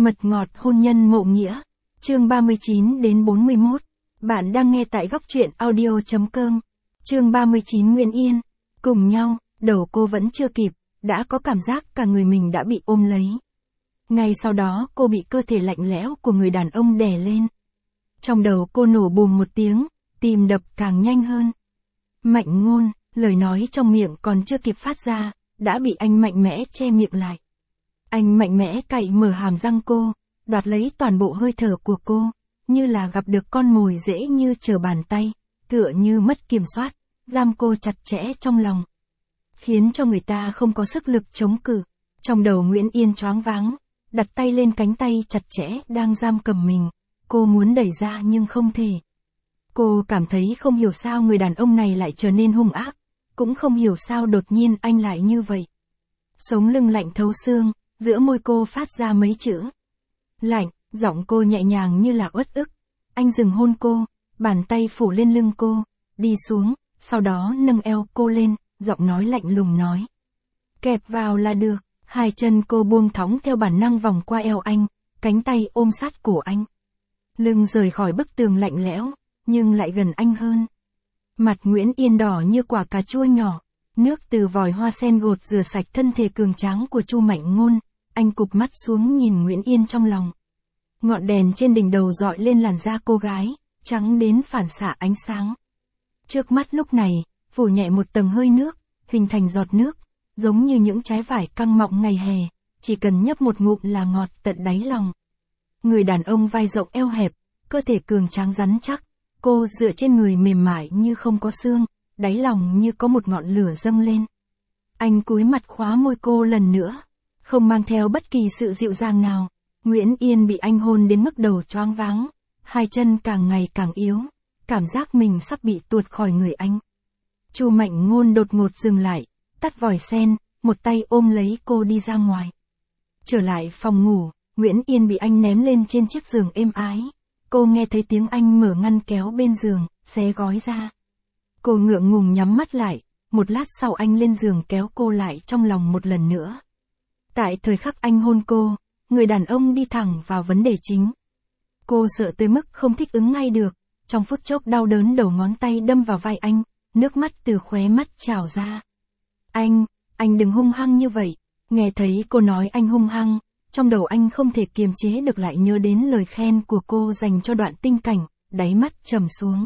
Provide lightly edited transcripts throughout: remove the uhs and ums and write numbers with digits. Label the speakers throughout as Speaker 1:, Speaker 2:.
Speaker 1: Mật ngọt hôn nhân mộ nghĩa. Chương 39 đến 41. Bạn đang nghe tại góc truyện audio.com. Chương 39 Nguyễn Yên. Cùng nhau, đầu cô vẫn chưa kịp, đã có cảm giác cả người mình đã bị ôm lấy. Ngay sau đó cô bị cơ thể lạnh lẽo của người đàn ông đè lên. Trong đầu cô nổ bùm một tiếng, tim đập càng nhanh hơn. Mạnh Ngôn, lời nói trong miệng còn chưa kịp phát ra, đã bị anh mạnh mẽ che miệng lại. Anh mạnh mẽ cạy mở hàm răng cô, đoạt lấy toàn bộ hơi thở của cô, như là gặp được con mồi dễ như trở bàn tay, tựa như mất kiểm soát, giam cô chặt chẽ trong lòng. Khiến cho người ta không có sức lực chống cự. Trong đầu Nguyễn Yên choáng váng, đặt tay lên cánh tay chặt chẽ đang giam cầm mình, cô muốn đẩy ra nhưng không thể. Cô cảm thấy không hiểu sao người đàn ông này lại trở nên hung ác, cũng không hiểu sao đột nhiên anh lại như vậy. Sống lưng lạnh thấu xương, giữa môi cô phát ra mấy chữ. Lạnh, giọng cô nhẹ nhàng như là uất ức. Anh dừng hôn cô, bàn tay phủ lên lưng cô, đi xuống, sau đó nâng eo cô lên, giọng nói lạnh lùng nói. Kẹp vào là được. Hai chân cô buông thõng theo bản năng vòng qua eo anh, cánh tay ôm sát cổ anh. Lưng rời khỏi bức tường lạnh lẽo, nhưng lại gần anh hơn. Mặt Nguyễn Yên đỏ như quả cà chua nhỏ, nước từ vòi hoa sen gột rửa sạch thân thể cường tráng của Chu Mạnh Ngôn, anh cụp mắt xuống nhìn Nguyễn Yên trong lòng. Ngọn đèn trên đỉnh đầu dọi lên làn da cô gái, trắng đến phản xạ ánh sáng. Trước mắt lúc này, phủ nhẹ một tầng hơi nước, hình thành giọt nước, giống như những trái vải căng mọng ngày hè, chỉ cần nhấp một ngụm là ngọt tận đáy lòng. Người đàn ông vai rộng eo hẹp, cơ thể cường tráng rắn chắc, cô dựa trên người mềm mại như không có xương, đáy lòng như có một ngọn lửa dâng lên. Anh cúi mặt khóa môi cô lần nữa, không mang theo bất kỳ sự dịu dàng nào. Nguyễn Yên bị anh hôn đến mức đầu choáng váng, hai chân càng ngày càng yếu, cảm giác mình sắp bị tuột khỏi người anh. Chu Mạnh Ngôn đột ngột dừng lại, tắt vòi sen, một tay ôm lấy cô đi ra ngoài. Trở lại phòng ngủ, Nguyễn Yên bị anh ném lên trên chiếc giường êm ái. Cô nghe thấy tiếng anh mở ngăn kéo bên giường, xé gói ra. Cô ngượng ngùng nhắm mắt lại, một lát sau anh lên giường kéo cô lại trong lòng một lần nữa. Tại thời khắc anh hôn cô, người đàn ông đi thẳng vào vấn đề chính. Cô sợ tới mức không thích ứng ngay được, trong phút chốc đau đớn đầu ngón tay đâm vào vai anh, nước mắt từ khóe mắt trào ra. Anh đừng hung hăng như vậy. Nghe thấy cô nói anh hung hăng, trong đầu anh không thể kiềm chế được lại nhớ đến lời khen của cô dành cho Đoạn Tinh Cảnh, đáy mắt trầm xuống.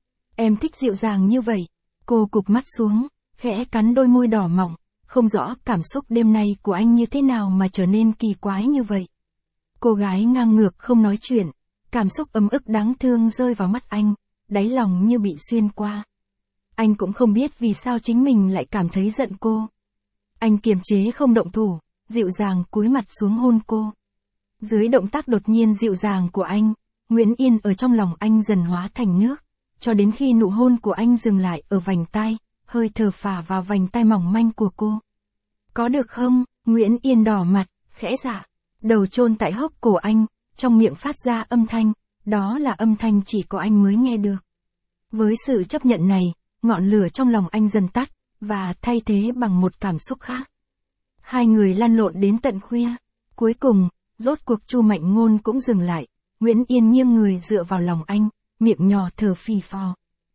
Speaker 1: Em thích dịu dàng như vậy. Cô cụp mắt xuống, khẽ cắn đôi môi đỏ mọng, không rõ cảm xúc đêm nay của anh như thế nào mà trở nên kỳ quái như vậy. Cô gái ngang ngược không nói chuyện, cảm xúc ấm ức đáng thương rơi vào mắt anh, đáy lòng như bị xuyên qua. Anh cũng không biết vì sao chính mình lại cảm thấy giận cô. Anh kiềm chế không động thủ, dịu dàng cúi mặt xuống hôn cô. Dưới động tác đột nhiên dịu dàng của anh, Nguyễn Yên ở trong lòng anh dần hóa thành nước, cho đến khi nụ hôn của anh dừng lại ở vành tai, hơi thở phả vào vành tai mỏng manh của cô. Có được không? Nguyễn Yên đỏ mặt, khẽ dạ, đầu chôn tại hốc cổ anh, trong miệng phát ra âm thanh, đó là âm thanh chỉ có anh mới nghe được. Với sự chấp nhận này, ngọn lửa trong lòng anh dần tắt, và thay thế bằng một cảm xúc khác. Hai người lăn lộn đến tận khuya. Cuối cùng, rốt cuộc Chu Mạnh Ngôn cũng dừng lại. Nguyễn Yên nghiêng người dựa vào lòng anh, miệng nhỏ thở phì phò.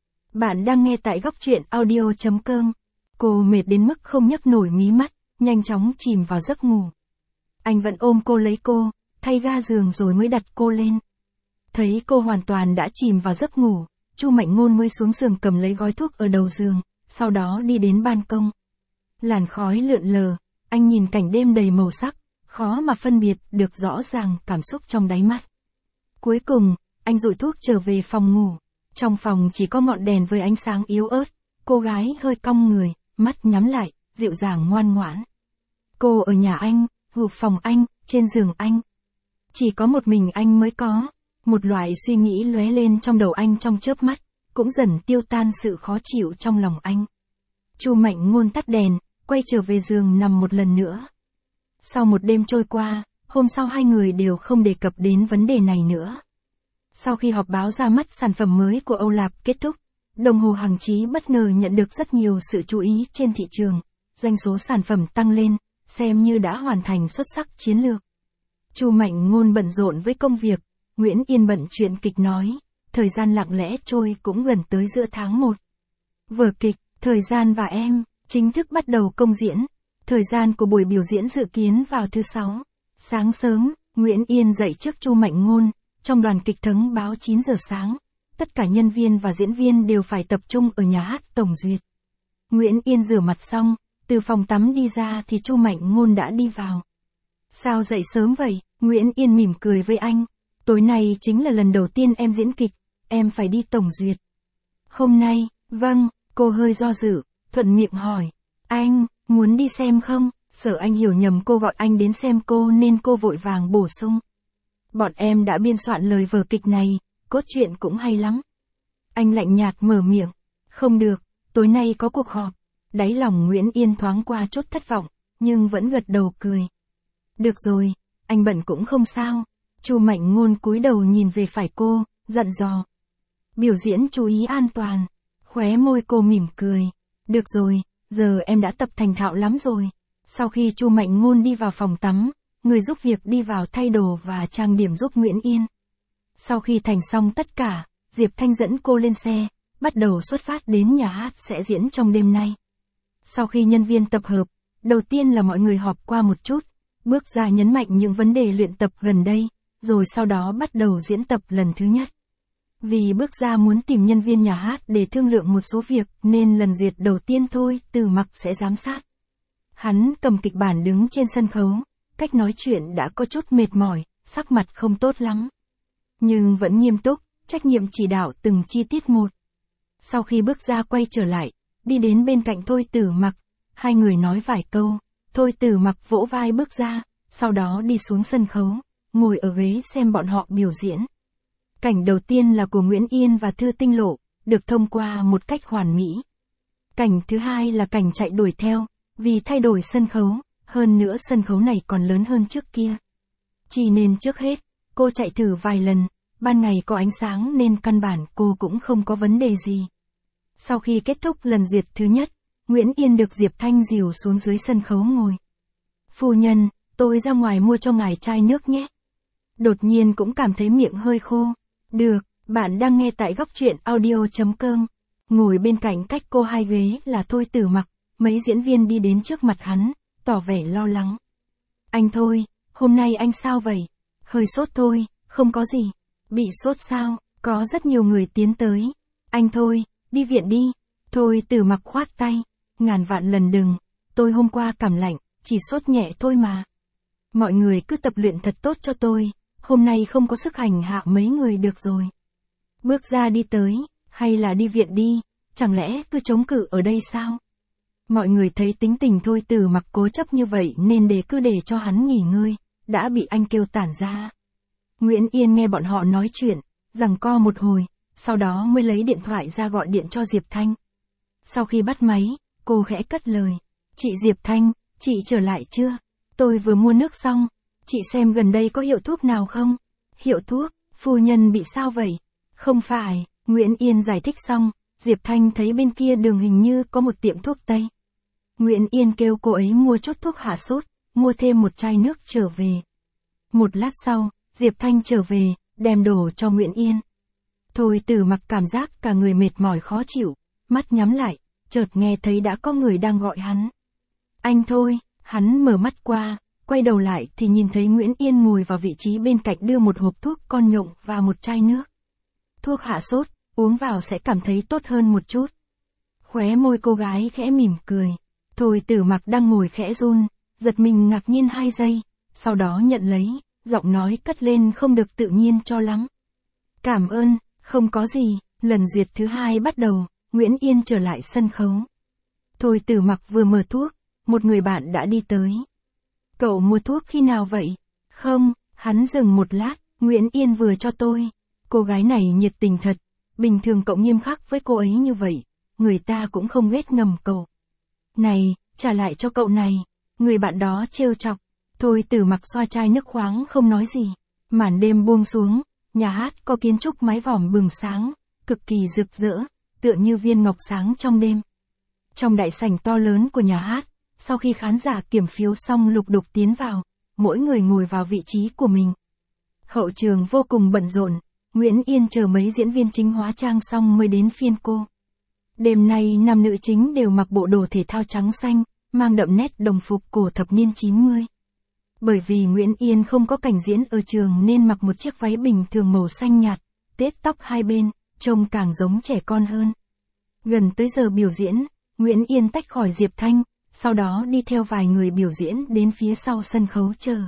Speaker 1: Bạn đang nghe tại góc truyện audio.com. Cô mệt đến mức không nhấc nổi mí mắt, nhanh chóng chìm vào giấc ngủ. Anh vẫn ôm cô lấy cô, thay ga giường rồi mới đặt cô lên. Thấy cô hoàn toàn đã chìm vào giấc ngủ, Chu Mạnh Ngôn mới xuống giường cầm lấy gói thuốc ở đầu giường, sau đó đi đến ban công. Làn khói lượn lờ, anh nhìn cảnh đêm đầy màu sắc, khó mà phân biệt được rõ ràng cảm xúc trong đáy mắt. Cuối cùng, anh dụi thuốc trở về phòng ngủ. Trong phòng chỉ có ngọn đèn với ánh sáng yếu ớt, cô gái hơi cong người, mắt nhắm lại, dịu dàng ngoan ngoãn. Cô ở nhà anh, phòng anh, trên giường anh. Chỉ có một mình anh mới có. Một loại suy nghĩ lóe lên trong đầu anh trong chớp mắt, cũng dần tiêu tan sự khó chịu trong lòng anh. Chu Mạnh Ngôn tắt đèn, quay trở về giường nằm một lần nữa. Sau một đêm trôi qua, hôm sau hai người đều không đề cập đến vấn đề này nữa. Sau khi họp báo ra mắt sản phẩm mới của Âu Lạp kết thúc, đồng hồ Hằng Chí bất ngờ nhận được rất nhiều sự chú ý trên thị trường, doanh số sản phẩm tăng lên, xem như đã hoàn thành xuất sắc chiến lược. Chu Mạnh Ngôn bận rộn với công việc, Nguyễn Yên bận chuyện kịch nói, thời gian lặng lẽ trôi cũng gần tới giữa tháng 1. Vở kịch, Thời gian và em, chính thức bắt đầu công diễn. Thời gian của buổi biểu diễn dự kiến vào thứ 6. Sáng sớm, Nguyễn Yên dậy trước Chu Mạnh Ngôn, trong đoàn kịch thông báo 9 giờ sáng. Tất cả nhân viên và diễn viên đều phải tập trung ở nhà hát Tổng Duyệt. Nguyễn Yên rửa mặt xong, từ phòng tắm đi ra thì Chu Mạnh Ngôn đã đi vào. Sao dậy sớm vậy? Nguyễn Yên mỉm cười với anh. Tối nay chính là lần đầu tiên em diễn kịch, em phải đi Tổng Duyệt. Hôm nay, vâng, cô hơi do dự, thuận miệng hỏi. Anh, muốn đi xem không? Sợ anh hiểu nhầm cô gọi anh đến xem cô nên cô vội vàng bổ sung. Bọn em đã biên soạn lời vở kịch này, cốt truyện cũng hay lắm. Anh lạnh nhạt mở miệng. Không được, tối nay có cuộc họp. Đáy lòng Nguyễn Yên thoáng qua chút thất vọng, nhưng vẫn gật đầu cười. Được rồi, anh bận cũng không sao. Chu Mạnh Ngôn cúi đầu nhìn về phải cô, dặn dò. Biểu diễn chú ý an toàn. Khóe môi cô mỉm cười. Được rồi, giờ em đã tập thành thạo lắm rồi. Sau khi Chu Mạnh Ngôn đi vào phòng tắm, người giúp việc đi vào thay đồ và trang điểm giúp Nguyễn Yên. Sau khi thành xong tất cả, Diệp Thanh dẫn cô lên xe, bắt đầu xuất phát đến nhà hát sẽ diễn trong đêm nay. Sau khi nhân viên tập hợp, đầu tiên là mọi người họp qua một chút, bước ra nhấn mạnh những vấn đề luyện tập gần đây, rồi sau đó bắt đầu diễn tập lần thứ nhất. Vì bước ra muốn tìm nhân viên nhà hát để thương lượng một số việc nên lần duyệt đầu tiên thôi Từ Mặc sẽ giám sát. Hắn cầm kịch bản đứng trên sân khấu, cách nói chuyện đã có chút mệt mỏi, sắc mặt không tốt lắm. Nhưng vẫn nghiêm túc, trách nhiệm chỉ đạo từng chi tiết một. Sau khi bước ra quay trở lại, đi đến bên cạnh Thôi Tử Mặc, hai người nói vài câu, Thôi Tử Mặc vỗ vai bước ra, sau đó đi xuống sân khấu, ngồi ở ghế xem bọn họ biểu diễn. Cảnh đầu tiên là của Nguyễn Yên và Thư Tinh Lộ, được thông qua một cách hoàn mỹ. Cảnh thứ hai là cảnh chạy đuổi theo, vì thay đổi sân khấu, hơn nữa sân khấu này còn lớn hơn trước kia. Chỉ nên trước hết, cô chạy thử vài lần, ban ngày có ánh sáng nên căn bản cô cũng không có vấn đề gì. Sau khi kết thúc lần duyệt thứ nhất, Nguyễn Yên được Diệp Thanh dìu xuống dưới sân khấu ngồi. Phu nhân, tôi ra ngoài mua cho ngài chai nước nhé. Đột nhiên cũng cảm thấy miệng hơi khô. Được, bạn đang nghe tại góc truyện audio.com. Ngồi bên cạnh cách cô hai ghế là Thôi Tử Mặc, mấy diễn viên đi đến trước mặt hắn, tỏ vẻ lo lắng. Anh Thôi, hôm nay anh sao vậy? Hơi sốt thôi, không có gì. Bị sốt sao? Có rất nhiều người tiến tới. Anh Thôi, đi viện đi. Thôi Tử Mặc khoát tay. Ngàn vạn lần đừng. Tôi hôm qua cảm lạnh, chỉ sốt nhẹ thôi mà. Mọi người cứ tập luyện thật tốt cho tôi. Hôm nay không có sức hành hạ mấy người được rồi. Bước ra đi tới, hay là đi viện đi, chẳng lẽ cứ chống cự ở đây sao? Mọi người thấy tính tình Thôi Tử Mặc cố chấp như vậy nên cứ để cho hắn nghỉ ngơi, đã bị anh kêu tản ra. Nguyễn Yên nghe bọn họ nói chuyện, giằng co một hồi, sau đó mới lấy điện thoại ra gọi điện cho Diệp Thanh. Sau khi bắt máy, cô khẽ cất lời. Chị Diệp Thanh, chị trở lại chưa? Tôi vừa mua nước xong. Chị xem gần đây có hiệu thuốc nào không? Hiệu thuốc, phu nhân bị sao vậy? Không phải, Nguyễn Yên giải thích xong, Diệp Thanh thấy bên kia đường hình như có một tiệm thuốc Tây. Nguyễn Yên kêu cô ấy mua chút thuốc hạ sốt, mua thêm một chai nước trở về. Một lát sau, Diệp Thanh trở về, đem đồ cho Nguyễn Yên. Thôi Tử Mặc cảm giác cả người mệt mỏi khó chịu, mắt nhắm lại, chợt nghe thấy đã có người đang gọi hắn. Anh Thôi, hắn mở mắt qua. Quay đầu lại thì nhìn thấy Nguyễn Yên ngồi vào vị trí bên cạnh đưa một hộp thuốc con nhộng và một chai nước. Thuốc hạ sốt, uống vào sẽ cảm thấy tốt hơn một chút. Khóe môi cô gái khẽ mỉm cười. Thôi Tử Mặc đang ngồi khẽ run, giật mình ngạc nhiên 2 giây, sau đó nhận lấy, giọng nói cất lên không được tự nhiên cho lắm. Cảm ơn, không có gì. Lần duyệt thứ hai bắt đầu, Nguyễn Yên trở lại sân khấu. Thôi Tử Mặc vừa mở thuốc, một người bạn đã đi tới. Cậu mua thuốc khi nào vậy? Không, hắn dừng một lát, Nguyễn Yên vừa cho tôi. Cô gái này nhiệt tình thật, bình thường cậu nghiêm khắc với cô ấy như vậy, người ta cũng không ghét ngầm cậu. Này, trả lại cho cậu này, người bạn đó trêu chọc. Thôi Tử Mặc xoa chai nước khoáng không nói gì. Màn đêm buông xuống, nhà hát có kiến trúc mái vòm bừng sáng, cực kỳ rực rỡ, tựa như viên ngọc sáng trong đêm. Trong đại sảnh to lớn của nhà hát, sau khi khán giả kiểm phiếu xong lục đục tiến vào, mỗi người ngồi vào vị trí của mình. Hậu trường vô cùng bận rộn, Nguyễn Yên chờ mấy diễn viên chính hóa trang xong mới đến phiên cô. Đêm nay nam nữ chính đều mặc bộ đồ thể thao trắng xanh, mang đậm nét đồng phục cổ thập niên 90. Bởi vì Nguyễn Yên không có cảnh diễn ở trường nên mặc một chiếc váy bình thường màu xanh nhạt, tết tóc hai bên, trông càng giống trẻ con hơn. Gần tới giờ biểu diễn, Nguyễn Yên tách khỏi Diệp Thanh, sau đó đi theo vài người biểu diễn đến phía sau sân khấu chờ.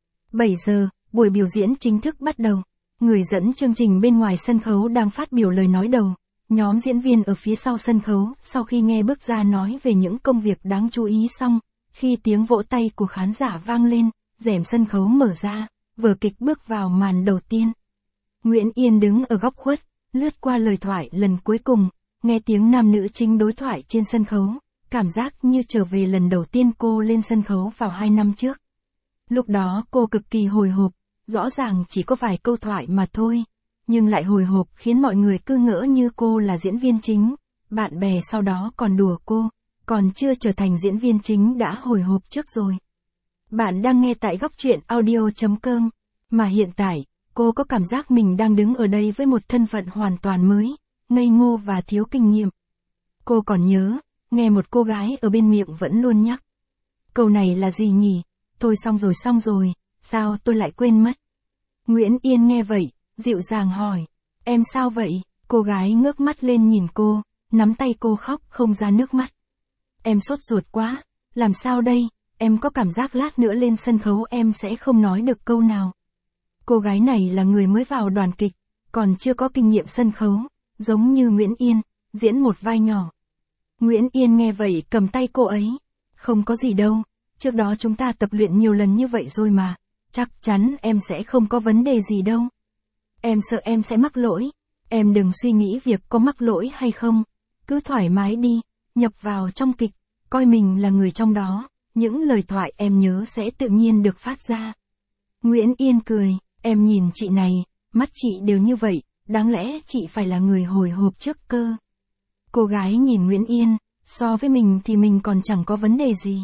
Speaker 1: 7 giờ, buổi biểu diễn chính thức bắt đầu. Người dẫn chương trình bên ngoài sân khấu đang phát biểu lời nói đầu. Nhóm diễn viên ở phía sau sân khấu, sau khi nghe bước ra nói về những công việc đáng chú ý xong, khi tiếng vỗ tay của khán giả vang lên, rèm sân khấu mở ra, vở kịch bước vào màn đầu tiên. Nguyễn Yên đứng ở góc khuất, lướt qua lời thoại lần cuối cùng, nghe tiếng nam nữ chính đối thoại trên sân khấu, cảm giác như trở về lần đầu tiên cô lên sân khấu vào 2 năm trước. Lúc đó cô cực kỳ hồi hộp, rõ ràng chỉ có vài câu thoại mà thôi, nhưng lại hồi hộp khiến mọi người cứ ngỡ như cô là diễn viên chính, bạn bè sau đó còn đùa cô, còn chưa trở thành diễn viên chính đã hồi hộp trước rồi. Bạn đang nghe tại góc truyện audio.com, mà hiện tại, cô có cảm giác mình đang đứng ở đây với một thân phận hoàn toàn mới, ngây ngô và thiếu kinh nghiệm. Cô còn nhớ, nghe một cô gái ở bên miệng vẫn luôn nhắc. Câu này là gì nhỉ? Thôi xong rồi, sao tôi lại quên mất? Nguyễn Yên nghe vậy, dịu dàng hỏi, em sao vậy? Cô gái ngước mắt lên nhìn cô, nắm tay cô khóc không ra nước mắt. Em sốt ruột quá, làm sao đây? Em có cảm giác lát nữa lên sân khấu em sẽ không nói được câu nào. Cô gái này là người mới vào đoàn kịch, còn chưa có kinh nghiệm sân khấu, giống như Nguyễn Yên, diễn một vai nhỏ. Nguyễn Yên nghe vậy cầm tay cô ấy. Không có gì đâu, trước đó chúng ta tập luyện nhiều lần như vậy rồi mà, chắc chắn em sẽ không có vấn đề gì đâu. Em sợ em sẽ mắc lỗi, em đừng suy nghĩ việc có mắc lỗi hay không, cứ thoải mái đi, nhập vào trong kịch, coi mình là người trong đó, những lời thoại em nhớ sẽ tự nhiên được phát ra. Nguyễn Yên cười, em nhìn chị này, mắt chị đều như vậy, đáng lẽ chị phải là người hồi hộp trước cơ. Cô gái nhìn Nguyễn Yên, so với mình thì mình còn chẳng có vấn đề gì.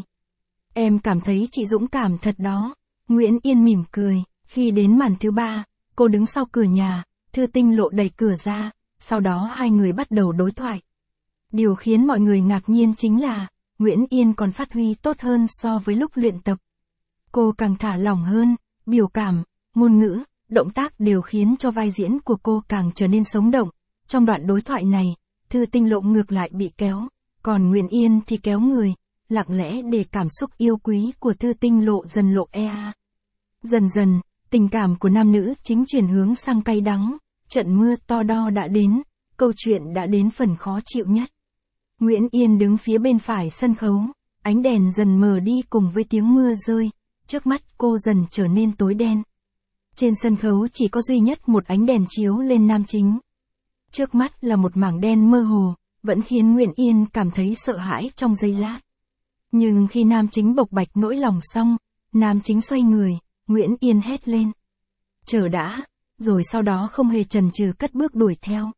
Speaker 1: Em cảm thấy chị dũng cảm thật đó. Nguyễn Yên mỉm cười, khi đến màn thứ 3, cô đứng sau cửa nhà, Thư Tinh Lộ đẩy cửa ra, sau đó hai người bắt đầu đối thoại. Điều khiến mọi người ngạc nhiên chính là, Nguyễn Yên còn phát huy tốt hơn so với lúc luyện tập. Cô càng thả lỏng hơn, biểu cảm, ngôn ngữ, động tác đều khiến cho vai diễn của cô càng trở nên sống động. Trong đoạn đối thoại này, Thư Tinh Lộ ngược lại bị kéo, còn Nguyễn Yên thì kéo người, lặng lẽ để cảm xúc yêu quý của Thư Tinh Lộ dần lộ ea. Dần dần, tình cảm của nam nữ chính chuyển hướng sang cay đắng, trận mưa to đo đã đến, câu chuyện đã đến phần khó chịu nhất. Nguyễn Yên đứng phía bên phải sân khấu, ánh đèn dần mờ đi cùng với tiếng mưa rơi, trước mắt cô dần trở nên tối đen. Trên sân khấu chỉ có duy nhất một ánh đèn chiếu lên nam chính. Trước mắt là một mảng đen mơ hồ, vẫn khiến Nguyễn Yên cảm thấy sợ hãi trong giây lát. Nhưng khi nam chính bộc bạch nỗi lòng xong, nam chính xoay người, Nguyễn Yên hét lên. Chờ đã, rồi sau đó không hề chần chừ cất bước đuổi theo.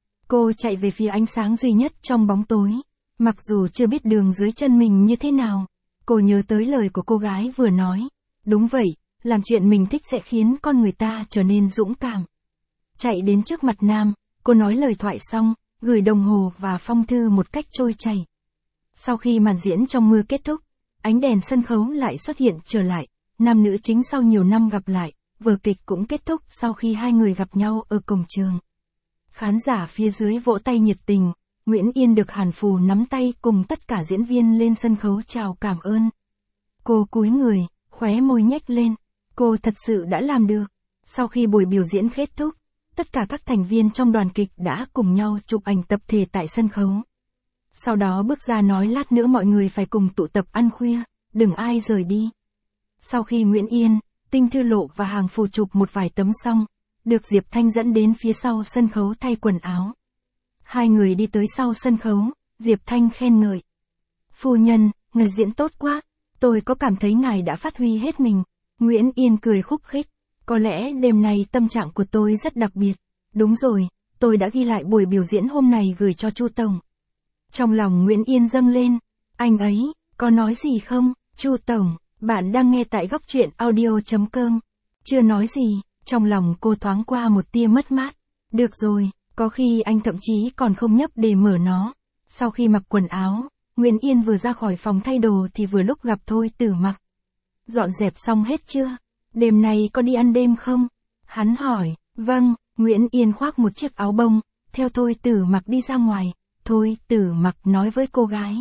Speaker 1: Cô chạy về phía ánh sáng duy nhất trong bóng tối. Mặc dù chưa biết đường dưới chân mình như thế nào, cô nhớ tới lời của cô gái vừa nói. Đúng vậy, làm chuyện mình thích sẽ khiến con người ta trở nên dũng cảm. Chạy đến trước mặt nam, cô nói lời thoại xong, gửi đồng hồ và phong thư một cách trôi chảy. Sau khi màn diễn trong mưa kết thúc, ánh đèn sân khấu lại xuất hiện trở lại, nam nữ chính sau nhiều năm gặp lại, vở kịch cũng kết thúc sau khi hai người gặp nhau ở cổng trường. Khán giả phía dưới vỗ tay nhiệt tình, Nguyễn Yên được Hàn Phù nắm tay cùng tất cả diễn viên lên sân khấu chào cảm ơn. Cô cúi người, khóe môi nhếch lên, cô thật sự đã làm được. Sau khi buổi biểu diễn kết thúc, tất cả các thành viên trong đoàn kịch đã cùng nhau chụp ảnh tập thể tại sân khấu. Sau đó bước ra nói lát nữa mọi người phải cùng tụ tập ăn khuya, đừng ai rời đi. Sau khi Nguyễn Yên, Tinh Thư Lộ và Hàn Phù chụp một vài tấm xong, được Diệp Thanh dẫn đến phía sau sân khấu thay quần áo. Hai người đi tới sau sân khấu, Diệp Thanh khen ngợi. Phu nhân, ngài diễn tốt quá, tôi có cảm thấy ngài đã phát huy hết mình. Nguyễn Yên cười khúc khích, có lẽ đêm nay tâm trạng của tôi rất đặc biệt. Đúng rồi, tôi đã ghi lại buổi biểu diễn hôm nay gửi cho Chu Tổng. Trong lòng Nguyễn Yên dâng lên, anh ấy, có nói gì không? Chu Tổng, Bạn đang nghe tại góc truyện audio.com. Chưa nói gì, trong lòng cô thoáng qua một tia mất mát. Được rồi, có khi anh thậm chí còn không nhấp để mở nó. Sau khi mặc quần áo, Nguyễn Yên vừa ra khỏi phòng thay đồ thì vừa lúc gặp Thôi Tử Mặc. Dọn dẹp xong hết chưa? Đêm nay có đi ăn đêm không? Hắn hỏi. Vâng, Nguyễn Yên khoác một chiếc áo bông, theo Thôi Tử Mặc đi ra ngoài. Thôi Tử Mặc nói với cô gái.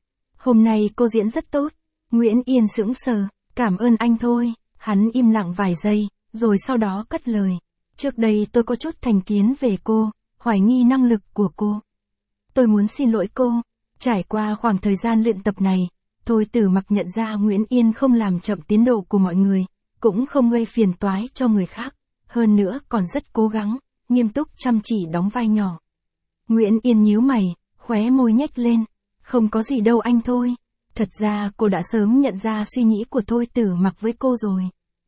Speaker 1: Hôm nay cô diễn rất tốt. Nguyễn Yên sững sờ. Cảm ơn anh Thôi. Hắn im lặng vài giây, rồi sau đó cất lời. Trước đây tôi có chút thành kiến về cô, hoài nghi năng lực của cô. Tôi muốn xin lỗi cô. Trải qua khoảng thời gian luyện tập này, Thôi Tử Mặc nhận ra Nguyễn Yên không làm chậm tiến độ của mọi người, cũng không gây phiền toái cho người khác, hơn nữa còn rất cố gắng, nghiêm túc chăm chỉ đóng vai nhỏ. Nguyễn Yên nhíu mày, khóe môi nhếch lên. Không có gì đâu anh Thôi. Thật ra cô đã sớm nhận ra suy nghĩ của Thôi Tử Mặc với cô rồi.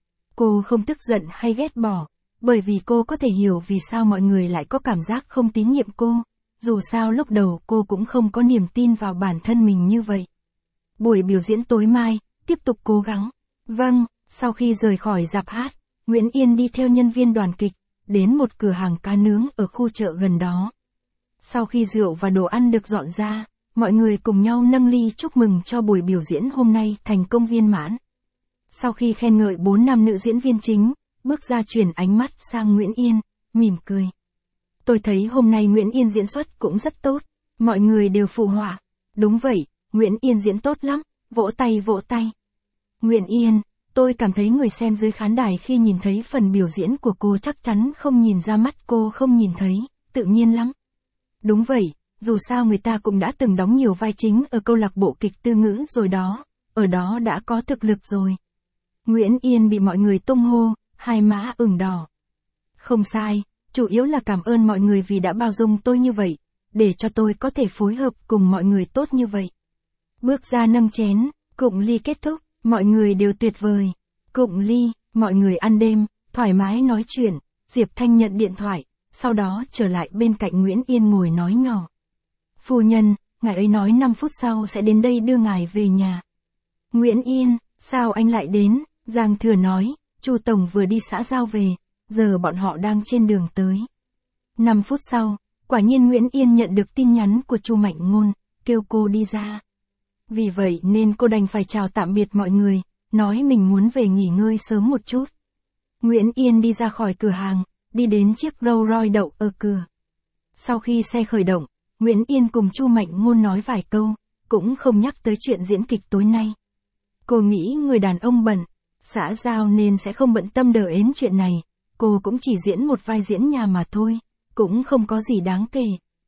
Speaker 1: Cô không tức giận hay ghét bỏ, bởi vì cô có thể hiểu vì sao mọi người lại có cảm giác không tín nhiệm cô. Dù sao lúc đầu cô cũng không có niềm tin vào bản thân mình như vậy. Buổi biểu diễn tối mai, tiếp tục cố gắng. Vâng, sau khi rời khỏi rạp hát, Nguyễn Yên đi theo nhân viên đoàn kịch, đến một cửa hàng cá nướng ở khu chợ gần đó. Sau khi rượu và đồ ăn được dọn ra, mọi người cùng nhau nâng ly chúc mừng cho buổi biểu diễn hôm nay thành công viên mãn. Sau khi khen ngợi 4 nam nữ diễn viên chính, bước ra chuyển ánh mắt sang Nguyễn Yên, mỉm cười. Tôi thấy hôm nay Nguyễn Yên diễn xuất cũng rất tốt, mọi người đều phụ họa. Đúng vậy, Nguyễn Yên diễn tốt lắm, vỗ tay vỗ tay. Nguyễn Yên, tôi cảm thấy người xem dưới khán đài khi nhìn thấy phần biểu diễn của cô chắc chắn không nhìn ra mắt cô không nhìn thấy, tự nhiên lắm. Đúng vậy, dù sao người ta cũng đã từng đóng nhiều vai chính ở câu lạc bộ kịch Tư Ngữ rồi đó, ở đó đã có thực lực rồi. Nguyễn Yên bị mọi người tung hô, hai má ửng đỏ. Không sai, chủ yếu là cảm ơn mọi người vì đã bao dung tôi như vậy, để cho tôi có thể phối hợp cùng mọi người tốt như vậy. Bước ra nâng chén, cụng ly kết thúc, mọi người đều tuyệt vời. Cụng ly, mọi người ăn đêm, thoải mái nói chuyện, Diệp Thanh nhận điện thoại, sau đó trở lại bên cạnh Nguyễn Yên ngồi nói nhỏ. Phu nhân, ngài ấy nói 5 phút sau sẽ đến đây đưa ngài về nhà. Nguyễn Yên, sao anh lại đến? Giang Thừa nói, Chu Tổng vừa đi xã giao về, giờ bọn họ đang trên đường tới. 5 phút sau, quả nhiên Nguyễn Yên nhận được tin nhắn của Chu Mạnh Ngôn, kêu cô đi ra. Vì vậy nên cô đành phải chào tạm biệt mọi người, nói mình muốn về nghỉ ngơi sớm một chút. Nguyễn Yên đi ra khỏi cửa hàng, đi đến chiếc Rolls Royce đậu ở cửa. Sau khi xe khởi động, Nguyễn Yên cùng Chu Mạnh Ngôn nói vài câu, cũng không nhắc tới chuyện diễn kịch tối nay. Cô nghĩ người đàn ông bận, xã giao nên sẽ không bận tâm đờ ến chuyện này, cô cũng chỉ diễn một vai diễn nhà mà thôi, cũng không có gì đáng kể.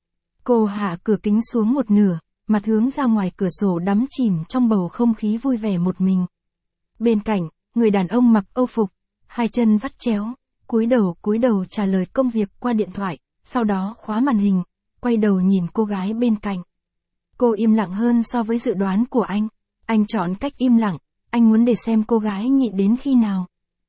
Speaker 1: Cô hạ cửa kính xuống một nửa, mặt hướng ra ngoài cửa sổ đắm chìm trong bầu không khí vui vẻ một mình. Bên cạnh, người đàn ông mặc âu phục, hai chân vắt chéo, cúi đầu trả lời công việc qua điện thoại, sau đó khóa màn hình, quay đầu nhìn cô gái bên cạnh. Cô im lặng hơn so với dự đoán của anh chọn cách im lặng, anh muốn để xem cô gái nhịn đến khi nào.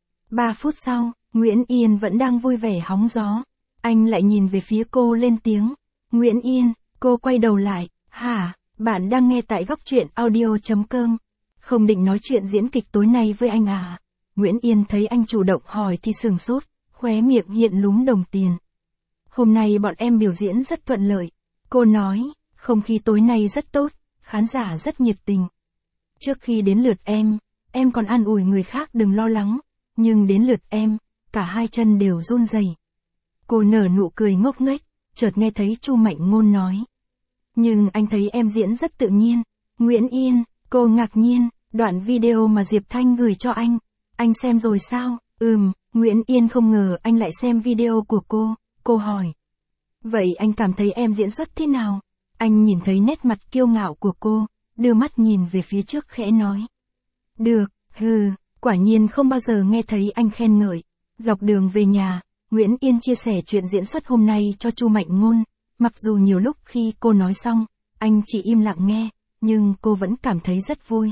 Speaker 1: 3 phút sau, Nguyễn Yên vẫn đang vui vẻ hóng gió, anh lại nhìn về phía cô lên tiếng. Nguyễn Yên, cô quay đầu lại, hả, bạn đang nghe tại góc truyện audio.com. Không định nói chuyện diễn kịch tối nay với anh à? Nguyễn Yên thấy anh chủ động hỏi thì sừng sốt, khóe miệng hiện lúm đồng tiền. Hôm nay bọn em biểu diễn rất thuận lợi. Cô nói, không khí tối nay rất tốt, khán giả rất nhiệt tình. Trước khi đến lượt em còn an ủi người khác đừng lo lắng, nhưng đến lượt em, cả hai chân đều run rẩy. Cô nở nụ cười ngốc nghếch, chợt nghe thấy Chu Mạnh Ngôn nói. Nhưng anh thấy em diễn rất tự nhiên. Nguyễn Yên, cô ngạc nhiên, đoạn video mà Diệp Thanh gửi cho anh xem rồi sao? Nguyễn Yên không ngờ anh lại xem video của cô hỏi. Vậy anh cảm thấy em diễn xuất thế nào? Anh nhìn thấy nét mặt kiêu ngạo của cô, đưa mắt nhìn về phía trước khẽ nói. Được, quả nhiên không bao giờ nghe thấy anh khen ngợi. Dọc đường về nhà, Nguyễn Yên chia sẻ chuyện diễn xuất hôm nay cho Chu Mạnh Ngôn, mặc dù nhiều lúc khi cô nói xong, anh chỉ im lặng nghe, nhưng cô vẫn cảm thấy rất vui.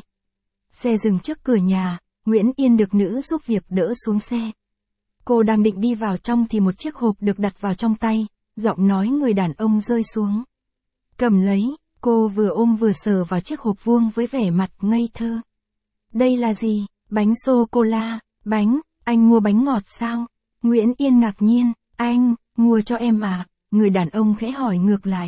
Speaker 1: Xe dừng trước cửa nhà, Nguyễn Yên được nữ giúp việc đỡ xuống xe. Cô đang định đi vào trong thì một chiếc hộp được đặt vào trong tay, giọng nói người đàn ông rơi xuống. Cầm lấy, cô vừa ôm vừa sờ vào chiếc hộp vuông với vẻ mặt ngây thơ. Đây là gì? Bánh sô-cô-la, bánh, anh mua bánh ngọt sao? Nguyễn Yên ngạc nhiên, anh, mua cho em à? Người đàn ông khẽ hỏi ngược lại.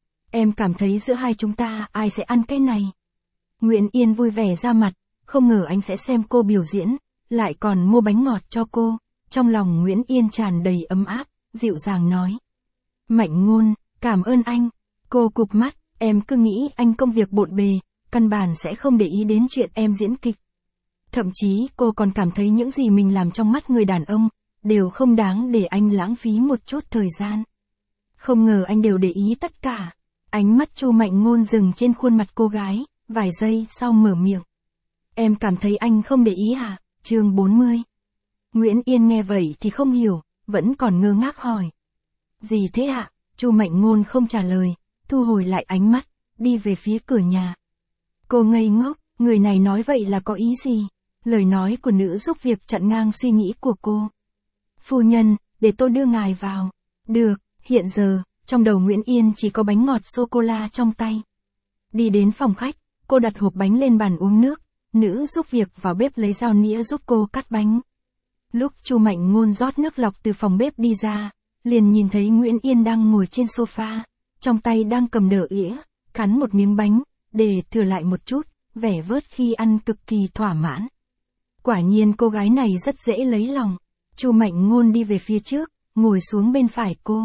Speaker 1: Em cảm thấy giữa hai chúng ta ai sẽ ăn cái này? Nguyễn Yên vui vẻ ra mặt, không ngờ anh sẽ xem cô biểu diễn, lại còn mua bánh ngọt cho cô. Trong lòng Nguyễn Yên tràn đầy ấm áp, dịu dàng nói. Mạnh Ngôn, cảm ơn anh. Cô cụp mắt, em cứ nghĩ anh công việc bộn bề, căn bản sẽ không để ý đến chuyện em diễn kịch. Thậm chí cô còn cảm thấy những gì mình làm trong mắt người đàn ông, đều không đáng để anh lãng phí một chút thời gian. Không ngờ anh đều để ý tất cả. Ánh mắt Chu Mạnh Ngôn dừng trên khuôn mặt cô gái, vài giây sau mở miệng. Em cảm thấy anh không để ý à? Chương 40. Nguyễn Yên nghe vậy thì không hiểu, vẫn còn ngơ ngác hỏi. Gì thế ạ? Chu Mạnh Ngôn không trả lời, thu hồi lại ánh mắt, đi về phía cửa nhà. Cô ngây ngốc, người này nói vậy là có ý gì? Lời nói của nữ giúp việc chặn ngang suy nghĩ của cô. Phu nhân, để tôi đưa ngài vào. Được, hiện giờ, trong đầu Nguyễn Yên chỉ có bánh ngọt sô-cô-la trong tay. Đi đến phòng khách, cô đặt hộp bánh lên bàn uống nước, nữ giúp việc vào bếp lấy dao nĩa giúp cô cắt bánh. Lúc Chu Mạnh Ngôn rót nước lọc từ phòng bếp đi ra, liền nhìn thấy Nguyễn Yên đang ngồi trên sofa, trong tay đang cầm đỡ ỉa, cắn một miếng bánh, để thừa lại một chút, vẻ vớt khi ăn cực kỳ thỏa mãn. Quả nhiên cô gái này rất dễ lấy lòng. Chu Mạnh Ngôn đi về phía trước, ngồi xuống bên phải cô.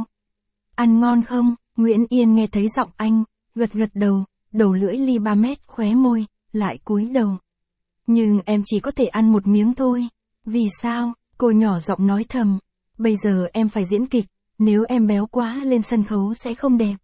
Speaker 1: Ăn ngon không? Nguyễn Yên nghe thấy giọng anh, gật gật đầu, đầu lưỡi ly 3 mét khóe môi, lại cúi đầu. Nhưng em chỉ có thể ăn một miếng thôi. Vì sao? Cô nhỏ giọng nói thầm. Bây giờ em phải diễn kịch, nếu em béo quá lên sân khấu sẽ không đẹp.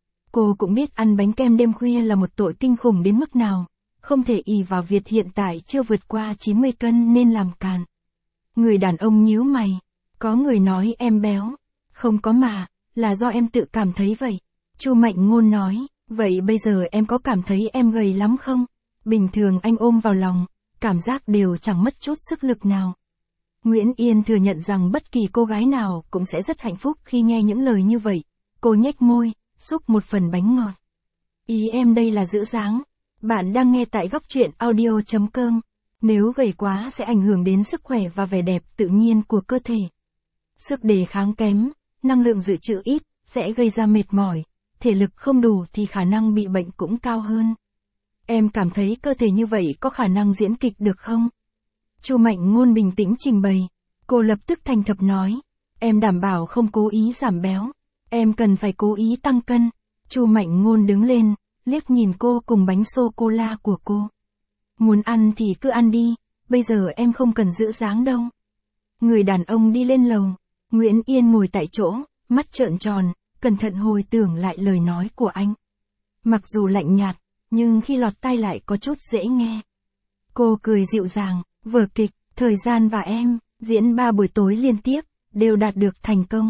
Speaker 1: Cô cũng biết ăn bánh kem đêm khuya là một tội kinh khủng đến mức nào. Không thể ỷ vào việc hiện tại chưa vượt qua 90 cân nên làm càn. Người đàn ông nhíu mày. Có người nói em béo. Không có mà, là do em tự cảm thấy vậy. Chu Mạnh Ngôn nói, vậy bây giờ em có cảm thấy em gầy lắm không? Bình thường anh ôm vào lòng, cảm giác đều chẳng mất chút sức lực nào. Nguyễn Yên thừa nhận rằng bất kỳ cô gái nào cũng sẽ rất hạnh phúc khi nghe những lời như vậy. Cô nhếch môi, xúc một phần bánh ngọt. Ý em đây là giữ dáng. Bạn đang nghe tại góc truyện audio.com. Nếu gầy quá sẽ ảnh hưởng đến sức khỏe và vẻ đẹp tự nhiên của cơ thể. Sức đề kháng kém, năng lượng dự trữ ít, sẽ gây ra mệt mỏi. Thể lực không đủ thì khả năng bị bệnh cũng cao hơn. Em cảm thấy cơ thể như vậy có khả năng diễn kịch được không? Chu Mạnh Ngôn bình tĩnh trình bày. Cô lập tức thành thật nói. Em đảm bảo không cố ý giảm béo. Em cần phải cố ý tăng cân. Chu Mạnh Ngôn đứng lên, liếc nhìn cô cùng bánh sô-cô-la của cô. Muốn ăn thì cứ ăn đi, bây giờ em không cần giữ dáng đâu. Người đàn ông đi lên lầu. Nguyễn Yên ngồi tại chỗ, mắt trợn tròn, cẩn thận hồi tưởng lại lời nói của anh. Mặc dù lạnh nhạt, nhưng khi lọt tai lại có chút dễ nghe. Cô cười dịu dàng, vở kịch, Thời gian và em, diễn 3 buổi tối liên tiếp, đều đạt được thành công.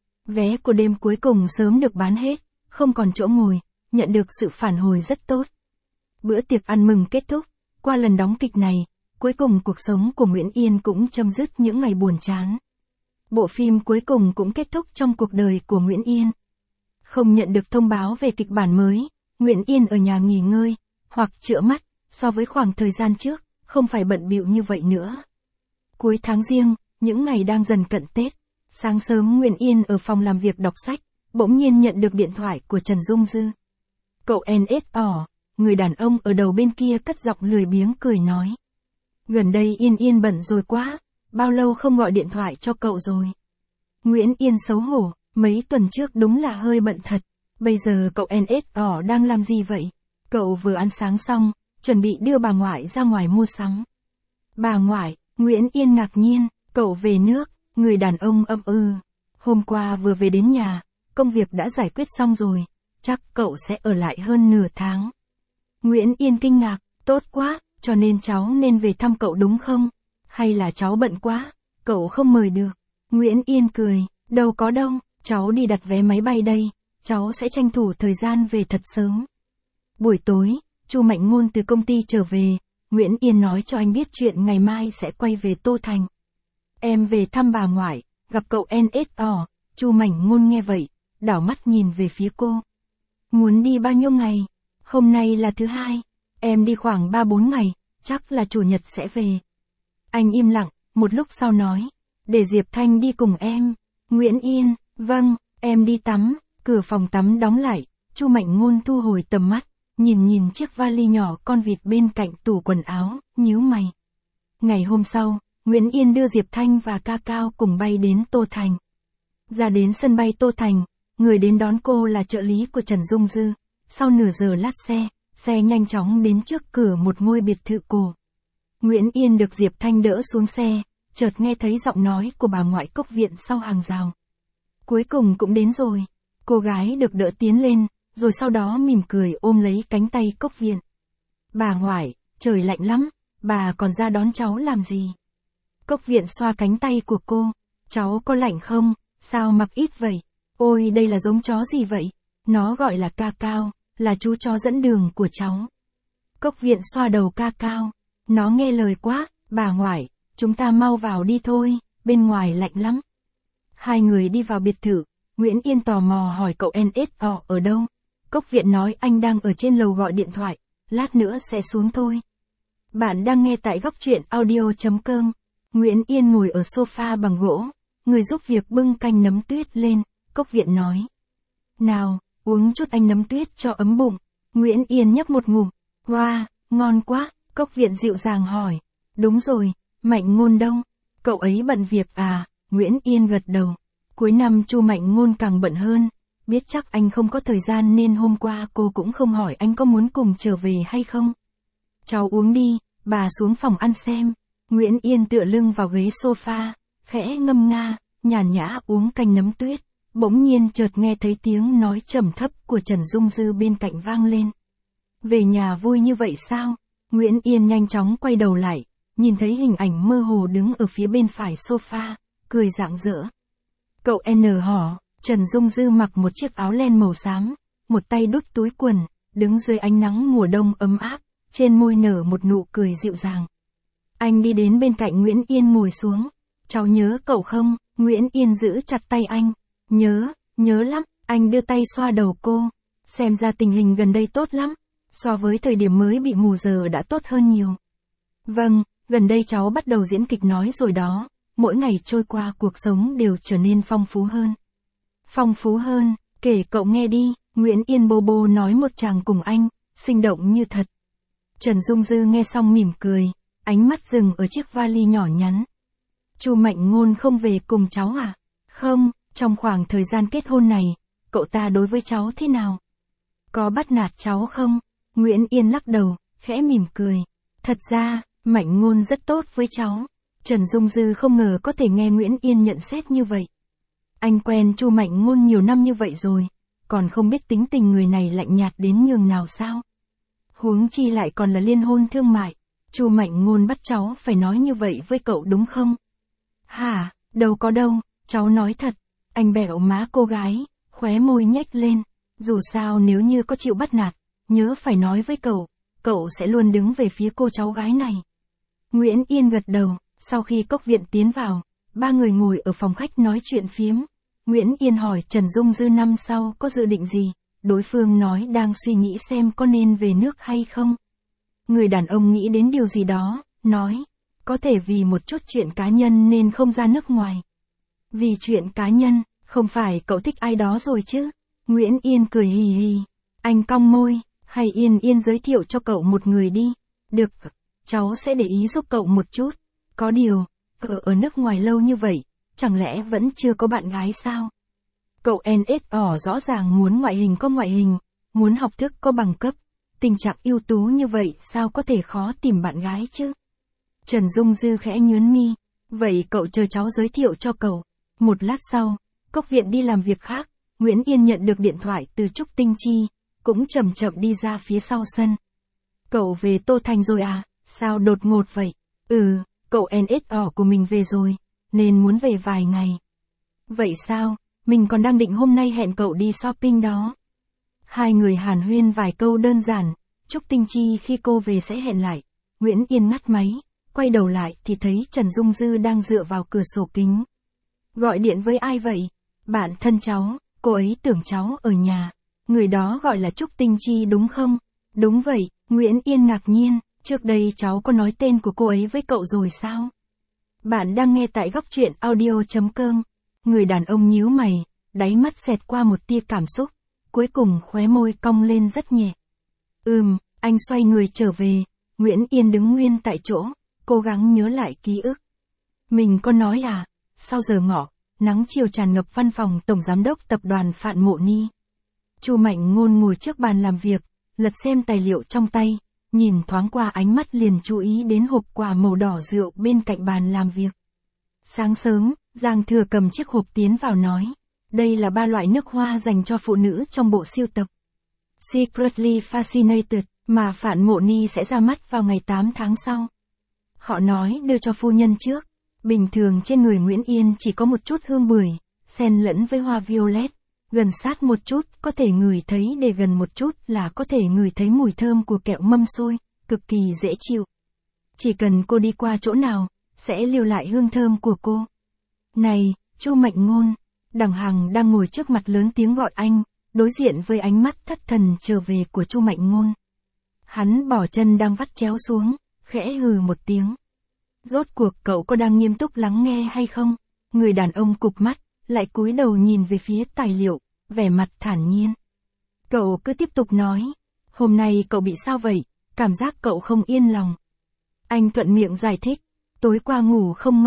Speaker 1: Vé của đêm cuối cùng sớm được bán hết, không còn chỗ ngồi, nhận được sự phản hồi rất tốt. Bữa tiệc ăn mừng kết thúc, qua lần đóng kịch này, cuối cùng cuộc sống của Nguyễn Yên cũng chấm dứt những ngày buồn chán. Bộ phim cuối cùng cũng kết thúc trong cuộc đời của Nguyễn Yên. Không nhận được thông báo về kịch bản mới, Nguyễn Yên ở nhà nghỉ ngơi, hoặc chữa mắt, so với khoảng thời gian trước, không phải bận bịu như vậy nữa. Cuối tháng Giêng, những ngày đang dần cận Tết, sáng sớm Nguyễn Yên ở phòng làm việc đọc sách, bỗng nhiên nhận được điện thoại của Trần Dung Dư. Cậu NSO, người đàn ông ở đầu bên kia cất giọng lười biếng cười nói. Gần đây Yên bận rồi quá, bao lâu không gọi điện thoại cho cậu rồi. Nguyễn Yên xấu hổ, mấy tuần trước đúng là hơi bận thật, bây giờ cậu NSO đang làm gì vậy? Cậu vừa ăn sáng xong, chuẩn bị đưa bà ngoại ra ngoài mua sắm. Bà ngoại, Nguyễn Yên ngạc nhiên, cậu về nước, người đàn ông ậm ừ. Hôm qua vừa về đến nhà, công việc đã giải quyết xong rồi, chắc cậu sẽ ở lại hơn nửa tháng. Nguyễn Yên kinh ngạc, tốt quá, cho nên cháu nên về thăm cậu đúng không? Hay là cháu bận quá, cậu không mời được? Nguyễn Yên cười, đâu có đâu, cháu đi đặt vé máy bay đây, cháu sẽ tranh thủ thời gian về thật sớm. Buổi tối, Chu Mạnh Ngôn từ công ty trở về, Nguyễn Yên nói cho anh biết chuyện ngày mai sẽ quay về Tô Thành. Em về thăm bà ngoại, gặp cậu NSO, Chu Mạnh Ngôn nghe vậy, đảo mắt nhìn về phía cô. Muốn đi bao nhiêu ngày? Hôm nay là thứ hai, em đi khoảng 3-4 ngày, chắc là chủ nhật sẽ về. Anh im lặng, một lúc sau nói, để Diệp Thanh đi cùng em. Nguyễn Yên, vâng, em đi tắm. Cửa phòng tắm đóng lại, Chu Mạnh Ngôn thu hồi tầm mắt, nhìn chiếc vali nhỏ con vịt bên cạnh tủ quần áo, nhíu mày. Ngày hôm sau, Nguyễn Yên đưa Diệp Thanh và Ca Cao cùng bay đến Tô Thành. Ra đến sân bay Tô Thành, người đến đón cô là trợ lý của Trần Dung Dư. Sau nửa giờ lát xe nhanh chóng đến trước cửa một ngôi biệt thự cổ. Nguyễn Yên được Diệp Thanh đỡ xuống xe, chợt nghe thấy giọng nói của bà ngoại Cốc Viện sau hàng rào. Cuối cùng cũng đến rồi. Cô gái được đỡ tiến lên, rồi sau đó mỉm cười ôm lấy cánh tay Cốc Viện. Bà ngoại, trời lạnh lắm, bà còn ra đón cháu làm gì? Cốc Viện xoa cánh tay của cô. Cháu có lạnh không? Sao mặc ít vậy? Ôi đây là giống chó gì vậy? Nó gọi là Ca Cao, là chú chó dẫn đường của cháu. Cốc Viện xoa đầu Ca Cao. Nó nghe lời quá, bà ngoại, chúng ta mau vào đi thôi, bên ngoài lạnh lắm. Hai người đi vào biệt thự, Nguyễn Yên tò mò hỏi cậu NSO ở đâu. Cốc Viện nói anh đang ở trên lầu gọi điện thoại, lát nữa sẽ xuống thôi. Bạn đang nghe tại góc truyện audio.com. Nguyễn Yên ngồi ở sofa bằng gỗ, người giúp việc bưng canh nấm tuyết lên. Cốc Viện nói, nào, uống chút anh nấm tuyết cho ấm bụng. Nguyễn Yên nhấp một ngụm. Wow, ngon quá. Cốc Viện dịu dàng hỏi. Đúng rồi, Mạnh Ngôn đâu? Cậu ấy bận việc à? Nguyễn Yên gật đầu. Cuối năm Chu Mạnh Ngôn càng bận hơn. Biết chắc anh không có thời gian nên hôm qua cô cũng không hỏi anh có muốn cùng trở về hay không. Cháu uống đi, bà xuống phòng ăn xem. Nguyễn Yên tựa lưng vào ghế sofa, khẽ ngâm nga, nhàn nhã uống canh nấm tuyết. Bỗng nhiên chợt nghe thấy tiếng nói trầm thấp của Trần Dung Dư bên cạnh vang lên. Về nhà vui như vậy sao? Nguyễn Yên nhanh chóng quay đầu lại, nhìn thấy hình ảnh mơ hồ đứng ở phía bên phải sofa, cười rạng rỡ. Cậu N hỏ, Trần Dung Dư mặc một chiếc áo len màu xám, một tay đút túi quần, đứng dưới ánh nắng mùa đông ấm áp, trên môi nở một nụ cười dịu dàng. Anh đi đến bên cạnh Nguyễn Yên ngồi xuống. Cháu nhớ cậu không? Nguyễn Yên giữ chặt tay anh. Nhớ lắm, anh đưa tay xoa đầu cô. Xem ra tình hình gần đây tốt lắm. So với thời điểm mới bị mù giờ đã tốt hơn nhiều. Vâng, gần đây cháu bắt đầu diễn kịch nói rồi đó. Mỗi ngày trôi qua cuộc sống đều trở nên phong phú hơn. Phong phú hơn, kể cậu nghe đi. Nguyễn Yên bô bô nói một tràng cùng anh, sinh động như thật. Trần Dung Dư nghe xong mỉm cười, ánh mắt dừng ở chiếc vali nhỏ nhắn. Chu Mạnh Ngôn không về cùng cháu à? Không, trong khoảng thời gian kết hôn này, cậu ta đối với cháu thế nào? Có bắt nạt cháu không? Nguyễn Yên lắc đầu, khẽ mỉm cười. Thật ra, Mạnh Ngôn rất tốt với cháu. Trần Dung Dư không ngờ có thể nghe Nguyễn Yên nhận xét như vậy. Anh quen Chu Mạnh Ngôn nhiều năm như vậy rồi, còn không biết tính tình người này lạnh nhạt đến nhường nào sao? Huống chi lại còn là liên hôn thương mại. Chu Mạnh Ngôn bắt cháu phải nói như vậy với cậu đúng không? Hả, đâu có đâu, cháu nói thật. Anh bẹo má cô gái, khóe môi nhếch lên. Dù sao nếu như có chịu bắt nạt, nhớ phải nói với cậu sẽ luôn đứng về phía cô cháu gái này. Nguyễn Yên gật đầu, sau khi Cốc Viện tiến vào, ba người ngồi ở phòng khách nói chuyện phiếm. Nguyễn Yên hỏi Trần Dung Dư năm sau có dự định gì, đối phương nói đang suy nghĩ xem có nên về nước hay không. Người đàn ông nghĩ đến điều gì đó, nói, có thể vì một chút chuyện cá nhân nên không ra nước ngoài. Vì chuyện cá nhân, không phải cậu thích ai đó rồi chứ? Nguyễn Yên cười hì hì. Anh cong môi, hay Yên giới thiệu cho cậu một người đi. Được, cháu sẽ để ý giúp cậu một chút. Có điều, cậu ở nước ngoài lâu như vậy, chẳng lẽ vẫn chưa có bạn gái sao? Cậu NSO rõ ràng muốn ngoại hình có ngoại hình, muốn học thức có bằng cấp. Tình trạng ưu tú như vậy sao có thể khó tìm bạn gái chứ? Trần Dung Dư khẽ nhướng mi. Vậy cậu chờ cháu giới thiệu cho cậu. Một lát sau, Cốc Viện đi làm việc khác, Nguyễn Yên nhận được điện thoại từ Trúc Tinh Chi, cũng chậm chậm đi ra phía sau sân. Cậu về Tô Thành rồi à? Sao đột ngột vậy? Cậu NSO của mình về rồi, nên muốn về vài ngày. Vậy sao? Mình còn đang định hôm nay hẹn cậu đi shopping đó. Hai người hàn huyên vài câu đơn giản, Trúc Tinh Chi khi cô về sẽ hẹn lại. Nguyễn Yên ngắt máy, quay đầu lại thì thấy Trần Dung Dư đang dựa vào cửa sổ kính. Gọi điện với ai vậy? Bạn thân cháu, cô ấy tưởng cháu ở nhà. Người đó gọi là Trúc Tinh Chi đúng không? Đúng vậy, Nguyễn Yên ngạc nhiên, Trước đây cháu có nói tên của cô ấy với cậu rồi sao? Bạn đang nghe tại góc truyện audio.com. Người đàn ông nhíu mày, đáy mắt xẹt qua một tia cảm xúc, cuối cùng khóe môi cong lên rất nhẹ. Anh xoay người trở về, Nguyễn Yên đứng nguyên tại chỗ, cố gắng nhớ lại ký ức. Mình có nói à, sau giờ ngọ, nắng chiều tràn ngập văn phòng Tổng Giám đốc Tập đoàn Phạn Mộ Ni. Chu Mạnh Ngôn ngồi trước bàn làm việc, lật xem tài liệu trong tay, nhìn thoáng qua ánh mắt liền chú ý đến hộp quà màu đỏ rượu bên cạnh bàn làm việc. Sáng sớm, Giang Thừa cầm chiếc hộp tiến vào nói, đây là 3 loại nước hoa dành cho phụ nữ trong bộ sưu tập Secretly Fascinated, mà Phạn Mộ Ni sẽ ra mắt vào ngày 8 tháng sau. Họ nói đưa cho phu nhân trước, bình thường trên người Nguyễn Yên chỉ có một chút hương bưởi, xen lẫn với hoa violet, gần sát một chút có thể ngửi thấy, để gần một chút là có thể ngửi thấy mùi thơm của kẹo mâm xôi, cực kỳ dễ chịu. Chỉ cần cô đi qua chỗ nào, sẽ lưu lại hương thơm của cô. Này, Chu Mạnh Ngôn, Đằng Hằng đang ngồi trước mặt lớn tiếng gọi anh, đối diện với ánh mắt thất thần trở về của Chu Mạnh Ngôn. Hắn bỏ chân đang vắt chéo xuống, khẽ hừ một tiếng. Rốt cuộc cậu có đang nghiêm túc lắng nghe hay không? Người đàn ông cụp mắt, lại cúi đầu nhìn về phía tài liệu, vẻ mặt thản nhiên. Cậu cứ tiếp tục nói, hôm nay cậu bị sao vậy, cảm giác cậu không yên lòng. Anh thuận miệng giải thích, tối qua ngủ không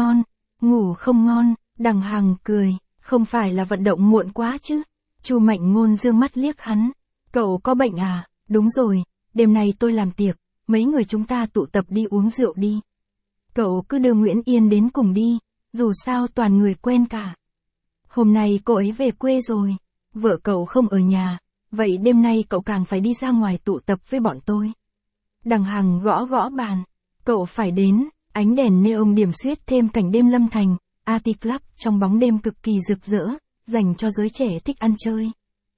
Speaker 1: ngon, Đằng Hằng cười, không phải là vận động muộn quá chứ? Chu Mạnh Ngôn dương mắt liếc hắn, cậu có bệnh à? Đúng rồi, đêm nay tôi làm tiệc, mấy người chúng ta tụ tập đi uống rượu đi. Cậu cứ đưa Nguyễn Yên đến cùng đi, dù sao toàn người quen cả. Hôm nay cô ấy về quê rồi, vợ cậu không ở nhà, vậy đêm nay cậu càng phải đi ra ngoài tụ tập với bọn tôi. Đằng Hằng gõ gõ bàn, cậu phải đến, ánh đèn neon điểm xuyết thêm cảnh đêm Lâm Thành, Arty Club trong bóng đêm cực kỳ rực rỡ, dành cho giới trẻ thích ăn chơi.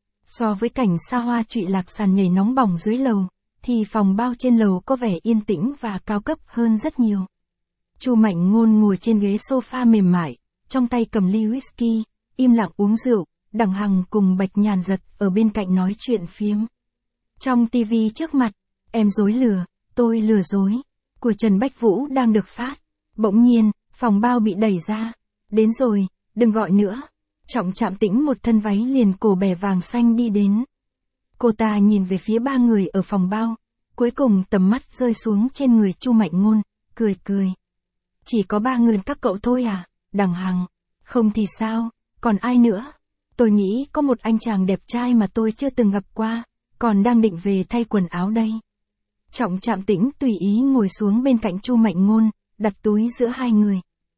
Speaker 1: So với cảnh xa hoa trụy lạc sàn nhảy nóng bỏng dưới lầu, thì phòng bao trên lầu có vẻ yên tĩnh và cao cấp hơn rất nhiều. Chu Mạnh Ngôn ngồi trên ghế sofa mềm mại, trong tay cầm ly whisky, im lặng uống rượu, Đằng Hằng cùng Bạch Nhàn Giật ở bên cạnh nói chuyện phiếm. Trong tivi trước mặt, Em dối lừa, tôi lừa dối, của Trần Bách Vũ đang được phát. Bỗng nhiên, phòng bao bị đẩy ra. Đến rồi, đừng gọi nữa. Trọng Trạm Tĩnh một thân váy liền cổ bẻ vàng xanh đi đến. Cô ta nhìn về phía 3 người ở phòng bao, cuối cùng tầm mắt rơi xuống trên người Chu Mạnh Ngôn, cười cười. Chỉ có 3 người các cậu thôi à? Đằng Hằng, không thì sao, còn ai nữa? Tôi nghĩ có một anh chàng đẹp trai mà tôi chưa từng gặp qua, còn đang định về thay quần áo đây. Trọng Trạm Tĩnh tùy ý ngồi xuống bên cạnh Chu Mạnh Ngôn, đặt túi giữa hai người.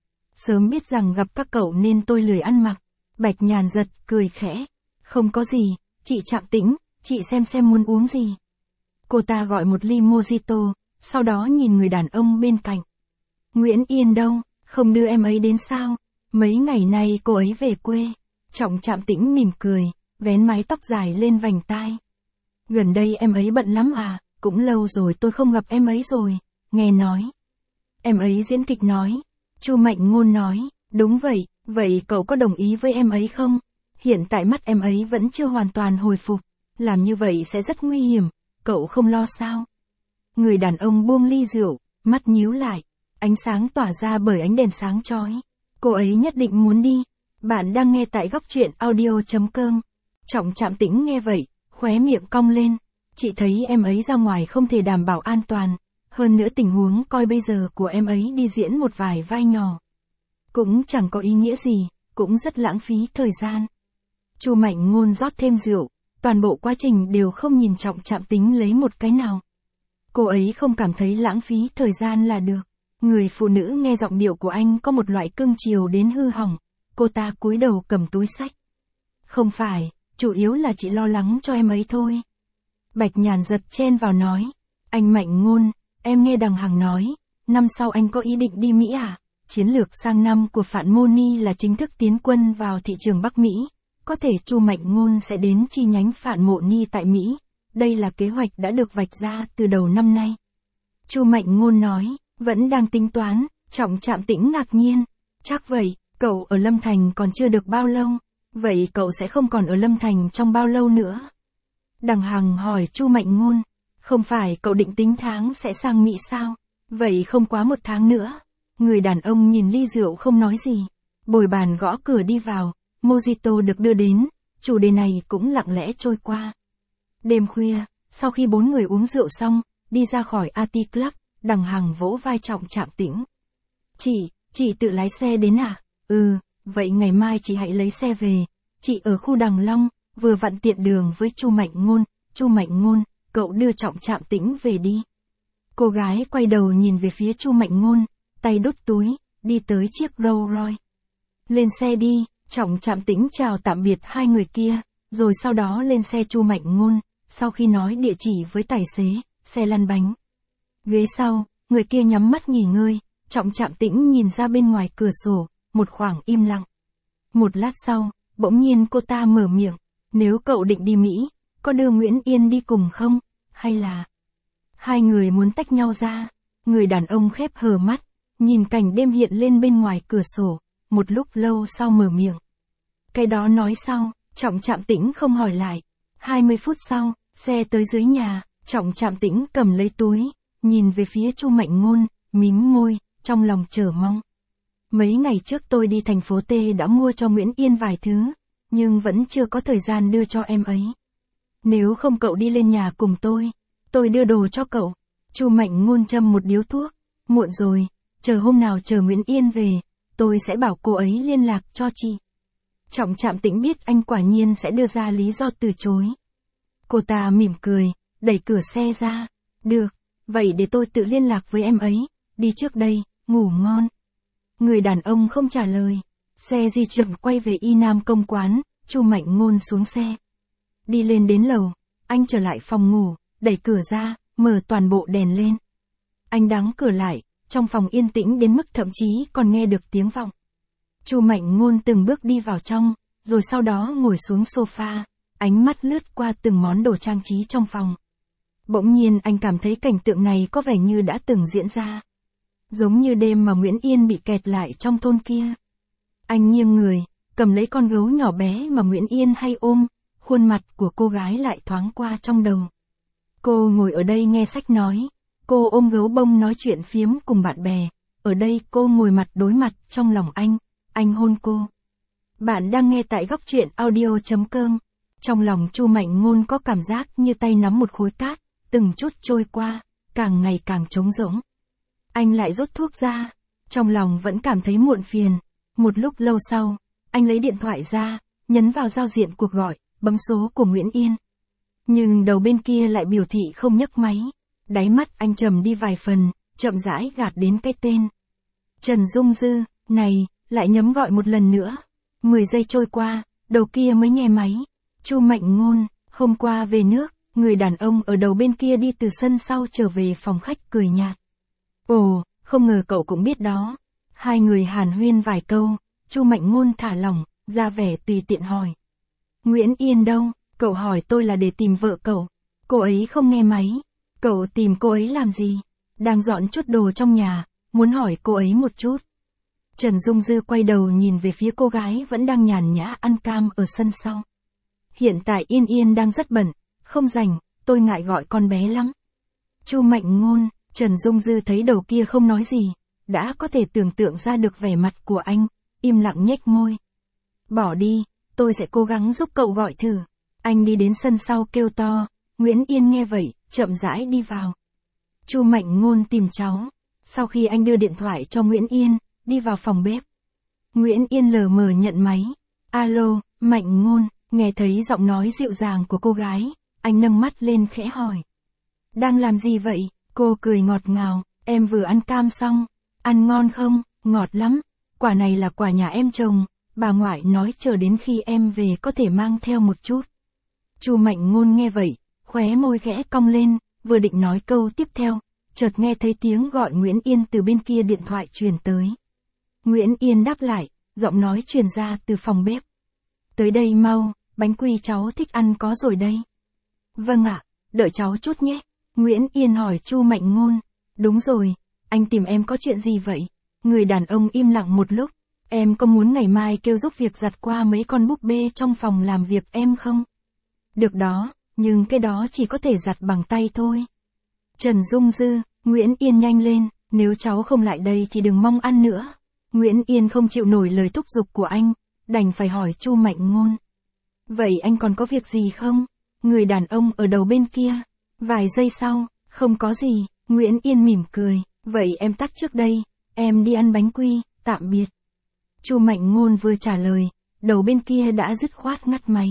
Speaker 1: Sớm biết rằng gặp các cậu nên tôi lười ăn mặc. Bạch Nhàn Giật cười khẽ. Không có gì, chị Trạm Tĩnh, chị xem muốn uống gì. Cô ta gọi một ly mojito, sau đó nhìn người đàn ông bên cạnh. Nguyễn Yên đâu, không đưa em ấy đến sao? Mấy ngày nay cô ấy về quê. Trọng Trạm Tĩnh mỉm cười, vén mái tóc dài lên vành tai. Gần đây em ấy bận lắm à, cũng lâu rồi tôi không gặp em ấy rồi, nghe nói. Em ấy diễn kịch nói. Chu Mạnh Ngôn nói, đúng vậy, vậy cậu có đồng ý với em ấy không? Hiện tại mắt em ấy vẫn chưa hoàn toàn hồi phục, làm như vậy sẽ rất nguy hiểm, cậu không lo sao? Người đàn ông buông ly rượu, mắt nhíu lại, ánh sáng tỏa ra bởi ánh đèn sáng chói. Cô ấy nhất định muốn đi. Bạn đang nghe tại góc truyện audio.com. Trọng Trạm Tĩnh nghe vậy, khóe miệng cong lên. Chị thấy em ấy ra ngoài không thể đảm bảo an toàn. Hơn nữa tình huống coi bây giờ của em ấy đi diễn một vài vai nhỏ cũng chẳng có ý nghĩa gì, cũng rất lãng phí thời gian. Chu Mạnh Ngôn rót thêm rượu, toàn bộ quá trình đều không nhìn Trọng Trạm Tĩnh lấy một cái nào. Cô ấy không cảm thấy lãng phí thời gian là được. Người phụ nữ nghe giọng điệu của anh có một loại cưng chiều đến hư hỏng. Cô ta cúi đầu cầm túi xách. Không phải, chủ yếu là chị lo lắng cho em ấy thôi. Bạch Nhàn Giật chen vào nói. Anh Mạnh Ngôn, em nghe Đằng Hằng nói, năm sau anh có ý định đi Mỹ à? Chiến lược sang năm của Phạn Mộ Ni là chính thức tiến quân vào thị trường Bắc Mỹ. Có thể Chu Mạnh Ngôn sẽ đến chi nhánh Phạn Mộ Ni tại Mỹ. Đây là kế hoạch đã được vạch ra từ đầu năm nay. Chu Mạnh Ngôn nói, vẫn đang tính toán. Trọng Trạm Tĩnh ngạc nhiên. Chắc vậy, cậu ở Lâm Thành còn chưa được bao lâu. Vậy cậu sẽ không còn ở Lâm Thành trong bao lâu nữa? Đằng Hằng hỏi Chu Mạnh Ngôn. Không phải cậu định tính tháng sẽ sang Mỹ sao? Vậy không quá 1 tháng nữa. Người đàn ông nhìn ly rượu không nói gì. Bồi bàn gõ cửa đi vào, mojito được đưa đến, chủ đề này cũng lặng lẽ trôi qua. Đêm khuya, sau khi 4 người uống rượu xong, đi ra khỏi Ati Club, Đằng Hằng vỗ vai Trọng Trạm Tĩnh. Chị tự lái xe đến à? Ừ, vậy ngày mai chị hãy lấy xe về. Chị ở khu Đằng Long, vừa vặn tiện đường với Chu Mạnh Ngôn. Chu Mạnh Ngôn, cậu đưa Trọng Trạm Tĩnh về đi. Cô gái quay đầu nhìn về phía Chu Mạnh Ngôn, tay đút túi, đi tới chiếc Rolls Royce. Lên xe đi, Trọng Trạm Tĩnh chào tạm biệt hai người kia, rồi sau đó lên xe Chu Mạnh Ngôn, sau khi nói địa chỉ với tài xế, xe lăn bánh. Ghế sau, người kia nhắm mắt nghỉ ngơi, Trọng Trạm Tĩnh nhìn ra bên ngoài cửa sổ, một khoảng im lặng. Một lát sau, bỗng nhiên cô ta mở miệng, nếu cậu định đi Mỹ, có đưa Nguyễn Yên đi cùng không, hay là... Hai người muốn tách nhau ra, người đàn ông khép hờ mắt, nhìn cảnh đêm hiện lên bên ngoài cửa sổ, một lúc lâu sau mở miệng. Cái đó nói sau, Trọng Trạm Tĩnh không hỏi lại. 20 phút sau, xe tới dưới nhà, Trọng Trạm Tĩnh cầm lấy túi, nhìn về phía Chu Mạnh Ngôn, mím môi, trong lòng chờ mong. Mấy ngày trước tôi đi thành phố T đã mua cho Nguyễn Yên vài thứ, nhưng vẫn chưa có thời gian đưa cho em ấy. Nếu không cậu đi lên nhà cùng tôi đưa đồ cho cậu. Chu Mạnh Ngôn châm một điếu thuốc, muộn rồi, chờ hôm nào chờ Nguyễn Yên về, tôi sẽ bảo cô ấy liên lạc cho chị. Trọng Trạm Tĩnh biết anh quả nhiên sẽ đưa ra lý do từ chối. Cô ta mỉm cười, đẩy cửa xe ra. Được, vậy để tôi tự liên lạc với em ấy, đi trước đây, ngủ ngon. Người đàn ông không trả lời. Xe di chuyển quay về Y Nam Công quán, Chu Mạnh Ngôn xuống xe. Đi lên đến lầu, anh trở lại phòng ngủ, đẩy cửa ra, mở toàn bộ đèn lên. Anh đóng cửa lại, trong phòng yên tĩnh đến mức thậm chí còn nghe được tiếng vọng. Chu Mạnh Ngôn từng bước đi vào trong, rồi sau đó ngồi xuống sofa, ánh mắt lướt qua từng món đồ trang trí trong phòng. Bỗng nhiên anh cảm thấy cảnh tượng này có vẻ như đã từng diễn ra. Giống như đêm mà Nguyễn Yên bị kẹt lại trong thôn kia. Anh nghiêng người, cầm lấy con gấu nhỏ bé mà Nguyễn Yên hay ôm, khuôn mặt của cô gái lại thoáng qua trong đầu. Cô ngồi ở đây nghe sách nói, cô ôm gấu bông nói chuyện phiếm cùng bạn bè, ở đây cô ngồi mặt đối mặt trong lòng anh hôn cô. Bạn đang nghe tại góc truyện audio.com. Trong lòng Chu Mạnh Ngôn có cảm giác như tay nắm một khối cát, từng chút trôi qua, càng ngày càng trống rỗng. Anh lại rút thuốc ra, trong lòng vẫn cảm thấy muộn phiền. Một lúc lâu sau, anh lấy điện thoại ra, nhấn vào giao diện cuộc gọi, bấm số của Nguyễn Yên. Nhưng đầu bên kia lại biểu thị không nhấc máy. Đáy mắt anh trầm đi vài phần, chậm rãi gạt đến cái tên. Trần Dung Dư, này, lại nhấm gọi một lần nữa. 10 giây trôi qua, đầu kia mới nghe máy. Chu Mạnh Ngôn, hôm qua về nước, người đàn ông ở đầu bên kia đi từ sân sau trở về phòng khách cười nhạt. Ồ, không ngờ cậu cũng biết đó. Hai người hàn huyên vài câu, Chu Mạnh Ngôn thả lỏng, ra vẻ tùy tiện hỏi. Nguyễn Yên đâu? Cậu hỏi tôi là để tìm vợ cậu. Cô ấy không nghe máy. Cậu tìm cô ấy làm gì? Đang dọn chút đồ trong nhà, muốn hỏi cô ấy một chút. Trần Dung Dư quay đầu nhìn về phía cô gái vẫn đang nhàn nhã ăn cam ở sân sau. Hiện tại Yên đang rất bận, không rảnh, tôi ngại gọi con bé lắm. Chu Mạnh Ngôn, Trần Dung Dư thấy đầu kia không nói gì, đã có thể tưởng tượng ra được vẻ mặt của anh, im lặng nhếch môi. Bỏ đi, tôi sẽ cố gắng giúp cậu gọi thử. Anh đi đến sân sau kêu to, Nguyễn Yên nghe vậy, chậm rãi đi vào. Chu Mạnh Ngôn tìm cháu, sau khi anh đưa điện thoại cho Nguyễn Yên, đi vào phòng bếp. Nguyễn Yên lờ mờ nhận máy. Alo, Mạnh Ngôn, nghe thấy giọng nói dịu dàng của cô gái, anh nâng mắt lên khẽ hỏi. Đang làm gì vậy? Cô cười ngọt ngào, em vừa ăn cam xong. Ăn ngon không? Ngọt lắm. Quả này là quả nhà em trồng, bà ngoại nói chờ đến khi em về có thể mang theo một chút. Chu Mạnh Ngôn nghe vậy, khóe môi khẽ cong lên, vừa định nói câu tiếp theo, chợt nghe thấy tiếng gọi Nguyễn Yên từ bên kia điện thoại truyền tới. Nguyễn Yên đáp lại, giọng nói truyền ra từ phòng bếp. Tới đây mau, bánh quy cháu thích ăn có rồi đây. Vâng ạ, đợi cháu chút nhé. Nguyễn Yên hỏi Chu Mạnh Ngôn. Đúng rồi, anh tìm em có chuyện gì vậy? Người đàn ông im lặng một lúc. Em có muốn ngày mai kêu giúp việc giặt qua mấy con búp bê trong phòng làm việc em không? Được đó, nhưng cái đó chỉ có thể giặt bằng tay thôi. Trần Dung Dư, Nguyễn Yên nhanh lên, nếu cháu không lại đây thì đừng mong ăn nữa. Nguyễn Yên không chịu nổi lời thúc giục của anh, đành phải hỏi Chu Mạnh Ngôn. Vậy anh còn có việc gì không? Người đàn ông ở đầu bên kia. Vài giây sau, không có gì, Nguyễn Yên mỉm cười, vậy em tắt trước đây, em đi ăn bánh quy, tạm biệt. Chu Mạnh Ngôn vừa trả lời, đầu bên kia đã dứt khoát ngắt máy.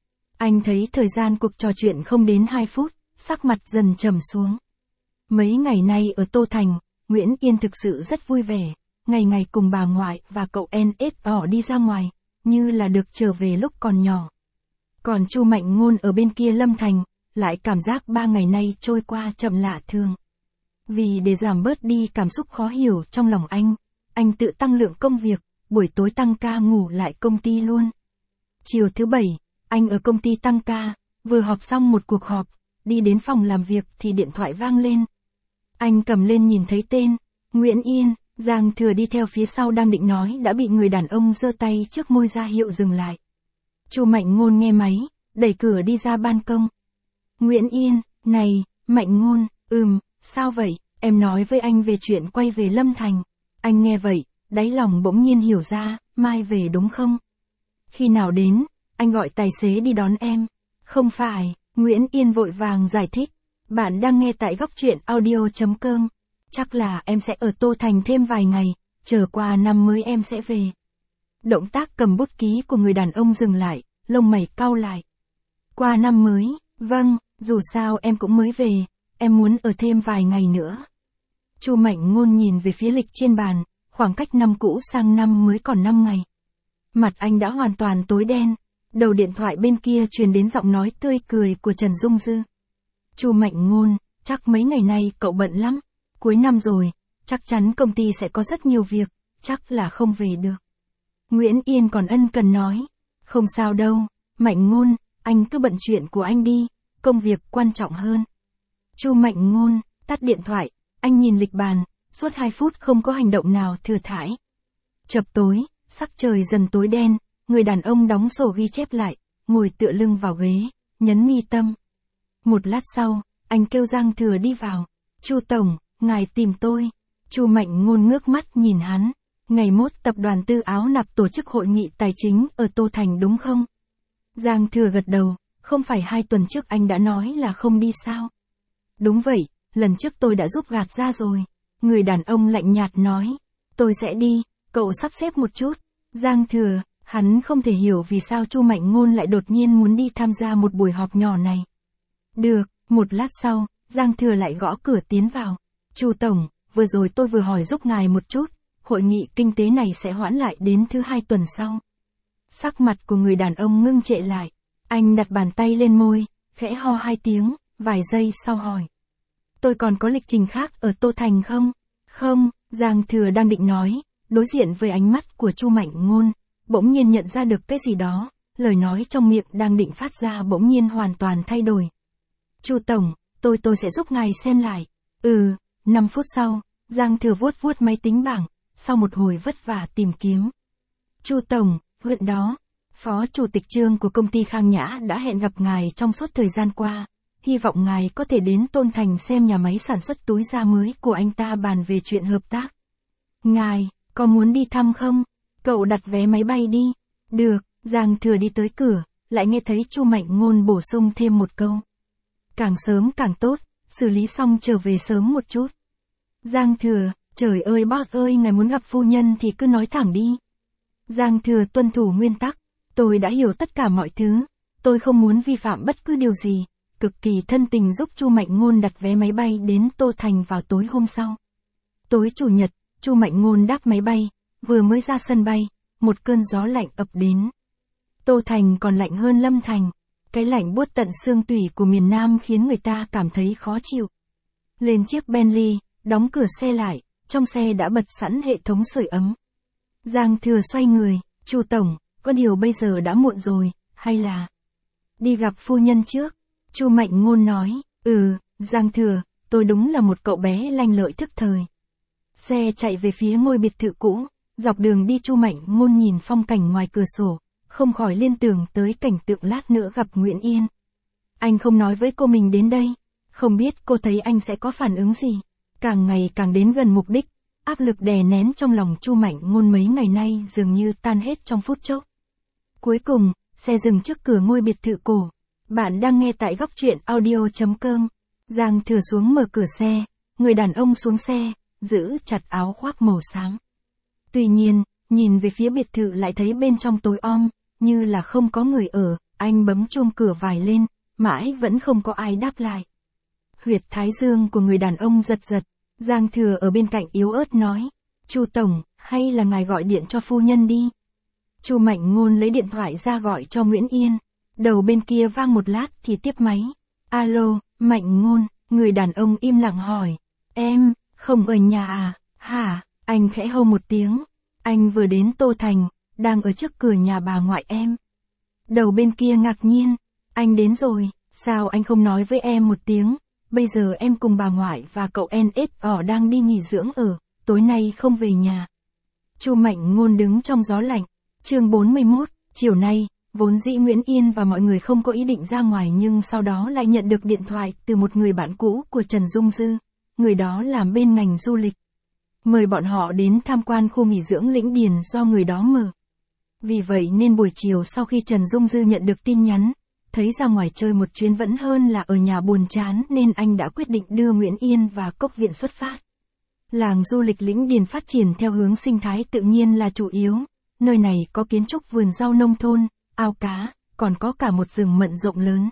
Speaker 1: Anh thấy thời gian cuộc trò chuyện không đến 2 phút, sắc mặt dần trầm xuống. Mấy ngày nay ở Tô Thành, Nguyễn Yên thực sự rất vui vẻ, ngày ngày cùng bà ngoại và cậu NSO đi ra ngoài, như là được trở về lúc còn nhỏ. Còn Chu Mạnh Ngôn ở bên kia Lâm Thành, lại cảm giác 3 ngày nay trôi qua chậm lạ thường. Vì để giảm bớt đi cảm xúc khó hiểu trong lòng anh tự tăng lượng công việc, buổi tối tăng ca ngủ lại công ty luôn. Chiều thứ Bảy, anh ở công ty tăng ca, vừa họp xong một cuộc họp, đi đến phòng làm việc thì điện thoại vang lên. Anh cầm lên nhìn thấy tên, Nguyễn Yên, Giang Thừa đi theo phía sau đang định nói đã bị người đàn ông giơ tay trước môi ra hiệu dừng lại. Chu Mạnh Ngôn nghe máy, đẩy cửa đi ra ban công. Nguyễn Yên, này, Mạnh Ngôn, sao vậy, em nói với anh về chuyện quay về Lâm Thành. Anh nghe vậy, đáy lòng bỗng nhiên hiểu ra, mai về đúng không? Khi nào đến, anh gọi tài xế đi đón em. Không phải, Nguyễn Yên vội vàng giải thích. Bạn đang nghe tại góc truyện audio.com. Chắc là em sẽ ở Tô Thành thêm vài ngày, chờ qua năm mới em sẽ về. Động tác cầm bút ký của người đàn ông dừng lại, lông mày cau lại. Qua năm mới, vâng, dù sao em cũng mới về, em muốn ở thêm vài ngày nữa. Chu Mạnh Ngôn nhìn về phía lịch trên bàn, khoảng cách năm cũ sang năm mới còn 5 ngày. Mặt anh đã hoàn toàn tối đen, đầu điện thoại bên kia truyền đến giọng nói tươi cười của Trần Dung Dư. Chu Mạnh Ngôn, chắc mấy ngày nay cậu bận lắm, cuối năm rồi, chắc chắn công ty sẽ có rất nhiều việc, chắc là không về được. Nguyễn Yên còn ân cần nói, không sao đâu, Mạnh Ngôn, anh cứ bận chuyện của anh đi, công việc quan trọng hơn. Chu Mạnh Ngôn, tắt điện thoại, anh nhìn lịch bàn, suốt 2 phút không có hành động nào thừa thãi. Chập tối, sắc trời dần tối đen, người đàn ông đóng sổ ghi chép lại, ngồi tựa lưng vào ghế, nhấn mi tâm. Một lát sau, anh kêu Giang Thừa đi vào. Chu Tổng, ngài tìm tôi. Chu Mạnh Ngôn ngước mắt nhìn hắn. Ngày mốt tập đoàn Tư Áo Nạp tổ chức hội nghị tài chính ở Tô Thành đúng không? Giang Thừa gật đầu, không phải 2 tuần trước anh đã nói là không đi sao? Đúng vậy, lần trước tôi đã giúp gạt ra rồi. Người đàn ông lạnh nhạt nói, tôi sẽ đi, cậu sắp xếp một chút. Giang Thừa, hắn không thể hiểu vì sao Chu Mạnh Ngôn lại đột nhiên muốn đi tham gia một buổi họp nhỏ này. Được, một lát sau, Giang Thừa lại gõ cửa tiến vào. Chu Tổng, vừa rồi tôi vừa hỏi giúp ngài một chút, hội nghị kinh tế này sẽ hoãn lại đến thứ 2 tuần sau. Sắc mặt của người đàn ông ngưng trệ lại, anh đặt bàn tay lên môi, khẽ ho 2 tiếng, vài giây sau hỏi. Tôi còn có lịch trình khác ở Tô Thành không? Không, Giang Thừa đang định nói, đối diện với ánh mắt của Chu Mạnh Ngôn, bỗng nhiên nhận ra được cái gì đó, lời nói trong miệng đang định phát ra bỗng nhiên hoàn toàn thay đổi. Chu Tổng, tôi sẽ giúp ngài xem lại. 5 phút sau, Giang Thừa vuốt vuốt máy tính bảng, sau một hồi vất vả tìm kiếm. Chu Tổng, huyện đó, Phó Chủ tịch Trương của công ty Khang Nhã đã hẹn gặp ngài trong suốt thời gian qua, hy vọng ngài có thể đến Tôn Thành xem nhà máy sản xuất túi da mới của anh ta bàn về chuyện hợp tác. Ngài, có muốn đi thăm không? Cậu đặt vé máy bay đi. Được, Giang Thừa đi tới cửa, lại nghe thấy Chu Mạnh Ngôn bổ sung thêm một câu. Càng sớm càng tốt, xử lý xong trở về sớm một chút. Giang Thừa, trời ơi boss ơi, ngài muốn gặp phu nhân thì cứ nói thẳng đi. Giang Thừa tuân thủ nguyên tắc, tôi đã hiểu tất cả mọi thứ, tôi không muốn vi phạm bất cứ điều gì, cực kỳ thân tình giúp Chu Mạnh Ngôn đặt vé máy bay đến Tô Thành vào tối hôm sau. Tối Chủ nhật, Chu Mạnh Ngôn đáp máy bay, vừa mới ra sân bay, một cơn gió lạnh ập đến. Tô Thành còn lạnh hơn Lâm Thành, cái lạnh buốt tận xương tủy của miền Nam khiến người ta cảm thấy khó chịu. Lên chiếc Bentley, đóng cửa xe lại, trong xe đã bật sẵn hệ thống sưởi ấm. Giang Thừa xoay người, Chu Tổng, có điều bây giờ đã muộn rồi, hay là đi gặp phu nhân trước? Chu Mạnh Ngôn nói, Giang Thừa, tôi đúng là một cậu bé lanh lợi thức thời. Xe chạy về phía ngôi biệt thự cũ, dọc đường đi Chu Mạnh Ngôn nhìn phong cảnh ngoài cửa sổ, không khỏi liên tưởng tới cảnh tượng lát nữa gặp Nguyễn Yên. Anh không nói với cô mình đến đây, Không biết cô thấy anh sẽ có phản ứng gì. Càng ngày càng đến gần mục đích, áp lực đè nén trong lòng Chu Mạnh Ngôn mấy ngày nay dường như tan hết trong phút chốc. Cuối cùng, xe dừng trước cửa ngôi biệt thự cổ. Bạn đang nghe tại góc truyện audio.com. Giang Thừa xuống mở cửa xe, người đàn ông xuống xe, giữ chặt áo khoác màu sáng. Tuy nhiên, nhìn về phía biệt thự lại thấy bên trong tối om, như là không có người ở, anh bấm chuông cửa vài lên, mãi vẫn không có ai đáp lại. Huyệt thái dương của người đàn ông giật giật, Giang Thừa ở bên cạnh yếu ớt nói, Chu Tổng, hay là ngài gọi điện cho phu nhân đi. Chu Mạnh Ngôn lấy điện thoại ra gọi cho Nguyễn Yên, đầu bên kia vang một lát thì tiếp máy. Alo, Mạnh Ngôn, người đàn ông im lặng hỏi, em, không ở nhà à, hả, anh khẽ hô một tiếng, anh vừa đến Tô Thành, đang ở trước cửa nhà bà ngoại em. Đầu bên kia ngạc nhiên, anh đến rồi, sao anh không nói với em một tiếng, bây giờ em cùng bà ngoại và cậu NSO đang đi nghỉ dưỡng ở, tối nay không về nhà. Chu Mạnh Ngôn đứng trong gió lạnh, chương 41, chiều nay, vốn dĩ Nguyễn Yên và mọi người không có ý định ra ngoài nhưng sau đó lại nhận được điện thoại từ một người bạn cũ của Trần Dung Dư, người đó làm bên ngành du lịch. Mời bọn họ đến tham quan khu nghỉ dưỡng Lĩnh Điền do người đó mở. Vì vậy nên buổi chiều sau khi Trần Dung Dư nhận được tin nhắn, thấy ra ngoài chơi một chuyến vẫn hơn là ở nhà buồn chán nên anh đã quyết định đưa Nguyễn Yên và Cốc Viện xuất phát. Làng du lịch Lĩnh Điền phát triển theo hướng sinh thái tự nhiên là chủ yếu, nơi này có kiến trúc vườn rau nông thôn, ao cá, còn có cả một rừng mận rộng lớn.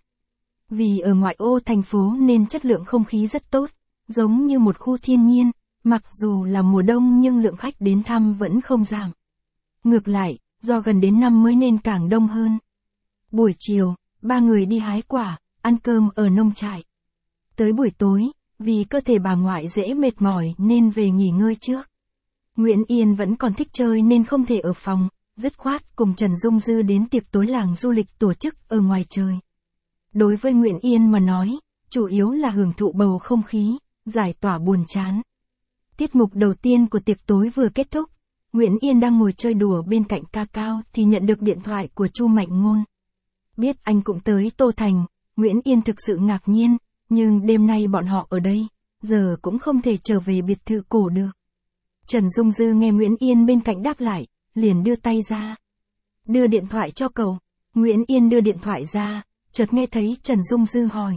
Speaker 1: Vì ở ngoại ô thành phố nên chất lượng không khí rất tốt, giống như một khu thiên nhiên, mặc dù là mùa đông nhưng lượng khách đến thăm vẫn không giảm. Ngược lại, do gần đến năm mới nên càng đông hơn. Buổi chiều, ba người đi hái quả, ăn cơm ở nông trại. Tới buổi tối, vì cơ thể bà ngoại dễ mệt mỏi nên về nghỉ ngơi trước. Nguyễn Yên vẫn còn thích chơi nên không thể ở phòng, dứt khoát cùng Trần Dung Dư đến tiệc tối làng du lịch tổ chức ở ngoài trời. Đối với Nguyễn Yên mà nói, chủ yếu là hưởng thụ bầu không khí, giải tỏa buồn chán. Tiết mục đầu tiên của tiệc tối vừa kết thúc, Nguyễn Yên đang ngồi chơi đùa bên cạnh ca cao thì nhận được điện thoại của Chu Mạnh Ngôn. Biết anh cũng tới Tô Thành, Nguyễn Yên thực sự ngạc nhiên, nhưng đêm nay bọn họ ở đây, giờ cũng không thể trở về biệt thự cổ được. Trần Dung Dư nghe Nguyễn Yên bên cạnh đáp lại, liền đưa tay ra. Đưa điện thoại cho cậu. Nguyễn Yên đưa điện thoại ra, chợt nghe thấy Trần Dung Dư hỏi.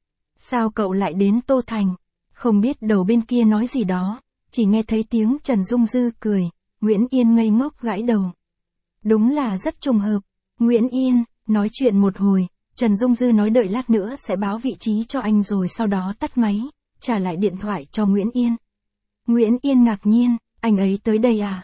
Speaker 1: Sao cậu lại đến Tô Thành? Không biết đầu bên kia nói gì đó, chỉ nghe thấy tiếng Trần Dung Dư cười, Nguyễn Yên ngây ngốc gãi đầu. Đúng là rất trùng hợp. Nguyễn Yên, nói chuyện một hồi, Trần Dung Dư nói đợi lát nữa sẽ báo vị trí cho anh rồi sau đó tắt máy, trả lại điện thoại cho Nguyễn Yên. Nguyễn Yên ngạc nhiên, anh ấy tới đây à?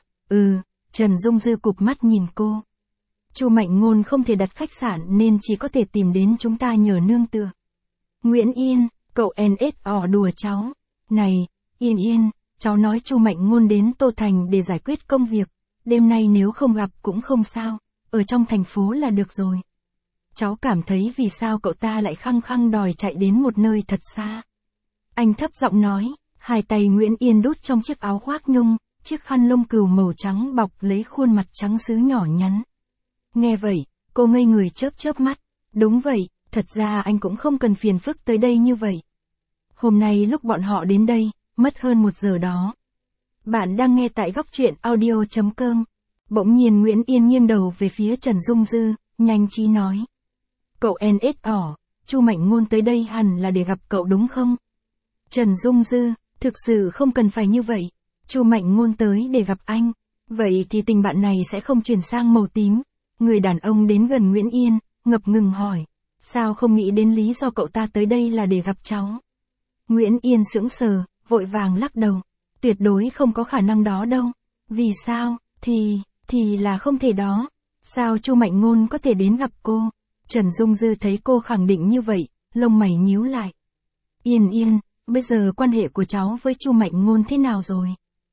Speaker 1: Trần Dung Dư cụp mắt nhìn cô. Chu Mạnh Ngôn không thể đặt khách sạn nên chỉ có thể tìm đến chúng ta nhờ nương tựa. Nguyễn Yên, cậu NSO đùa cháu. Này, Yên Yên, cháu nói Chu Mạnh Ngôn đến Tô Thành để giải quyết công việc, đêm nay nếu không gặp cũng không sao, ở trong thành phố là được rồi. Cháu cảm thấy vì sao cậu ta lại khăng khăng đòi chạy đến một nơi thật xa. Anh thấp giọng nói, hai tay Nguyễn Yên đút trong chiếc áo khoác nhung, chiếc khăn lông cừu màu trắng bọc lấy khuôn mặt trắng sứ nhỏ nhắn. Nghe vậy, cô ngây người chớp chớp mắt. Đúng vậy, thật ra anh cũng không cần phiền phức tới đây như vậy. Hôm nay lúc bọn họ đến đây, mất hơn 1 giờ đó. Bạn đang nghe tại góc truyện audio.com. Bỗng nhiên Nguyễn Yên nghiêng đầu về phía Trần Dung Dư, nhanh trí nói. Cậu NSO, Chu Mạnh Ngôn tới đây hẳn là để gặp cậu đúng không? Trần Dung Dư, thực sự không cần phải như vậy. Chu Mạnh Ngôn tới để gặp anh. Vậy thì tình bạn này sẽ không chuyển sang màu tím. Người đàn ông đến gần Nguyễn Yên, ngập ngừng hỏi. Sao không nghĩ đến lý do cậu ta tới đây là để gặp cháu? Nguyễn Yên sững sờ, vội vàng lắc đầu. Tuyệt đối không có khả năng đó đâu. Vì sao? Thì là không thể đó. Sao Chu Mạnh Ngôn có thể đến gặp cô? Trần Dung Dư thấy cô khẳng định như vậy, lông mày nhíu lại. Yên, bây giờ quan hệ của cháu với Chu Mạnh Ngôn thế nào rồi?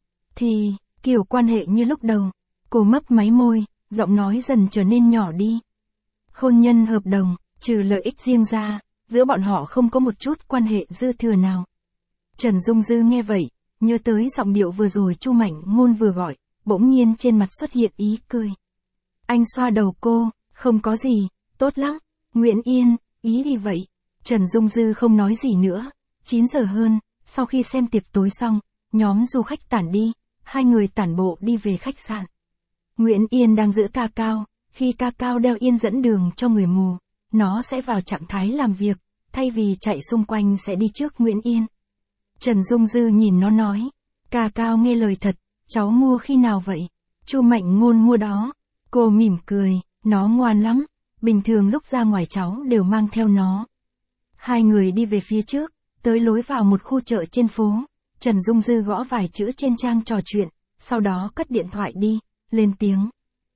Speaker 1: Thì, kiểu quan hệ như lúc đầu. Cô mấp máy môi, giọng nói dần trở nên nhỏ đi. Hôn nhân hợp đồng, trừ lợi ích riêng ra, giữa bọn họ không có một chút quan hệ dư thừa nào. Trần Dung Dư nghe vậy, nhớ tới giọng điệu vừa rồi Chu Mạnh Ngôn vừa gọi, bỗng nhiên trên mặt xuất hiện ý cười. Anh xoa đầu cô, không có gì, tốt lắm. Nguyễn Yên, ý gì vậy? Trần Dung Dư không nói gì nữa, 9 giờ hơn, sau khi xem tiệc tối xong, nhóm du khách tản đi, hai người tản bộ đi về khách sạn. Nguyễn Yên đang giữ ca cao, khi ca cao đeo yên dẫn đường cho người mù, nó sẽ vào trạng thái làm việc, thay vì chạy xung quanh sẽ đi trước Nguyễn Yên. Trần Dung Dư nhìn nó nói, ca cao nghe lời thật, cháu mua khi nào vậy? Chu Mạnh Ngôn mua đó. Cô mỉm cười, nó ngoan lắm, bình thường lúc ra ngoài cháu đều mang theo nó. Hai người đi về phía trước, tới lối vào một khu chợ trên phố, Trần Dung Dư gõ vài chữ trên trang trò chuyện, sau đó cất điện thoại đi, lên tiếng.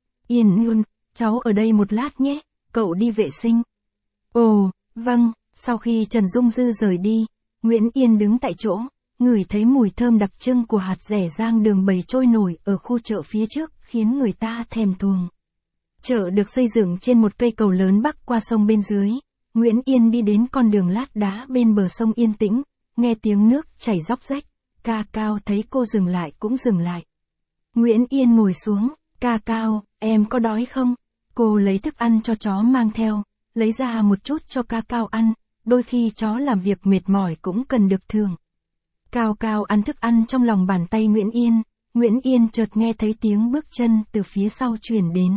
Speaker 1: Yên Ngôn, cháu ở đây một lát nhé, cậu đi vệ sinh. Ồ, vâng, sau khi Trần Dung Dư rời đi, Nguyễn Yên đứng tại chỗ, ngửi thấy mùi thơm đặc trưng của hạt dẻ rang đường bầy trôi nổi ở khu chợ phía trước, khiến người ta thèm thuồng. Chợ được xây dựng trên một cây cầu lớn bắc qua sông bên dưới. Nguyễn Yên đi đến con đường lát đá bên bờ sông yên tĩnh, nghe tiếng nước chảy róc rách, ca cao thấy cô dừng lại cũng dừng lại. Nguyễn Yên ngồi xuống, ca cao, em có đói không? Cô lấy thức ăn cho chó mang theo, lấy ra một chút cho ca cao ăn, đôi khi chó làm việc mệt mỏi cũng cần được thưởng. Cao cao ăn thức ăn trong lòng bàn tay Nguyễn Yên chợt nghe thấy tiếng bước chân từ phía sau truyền đến.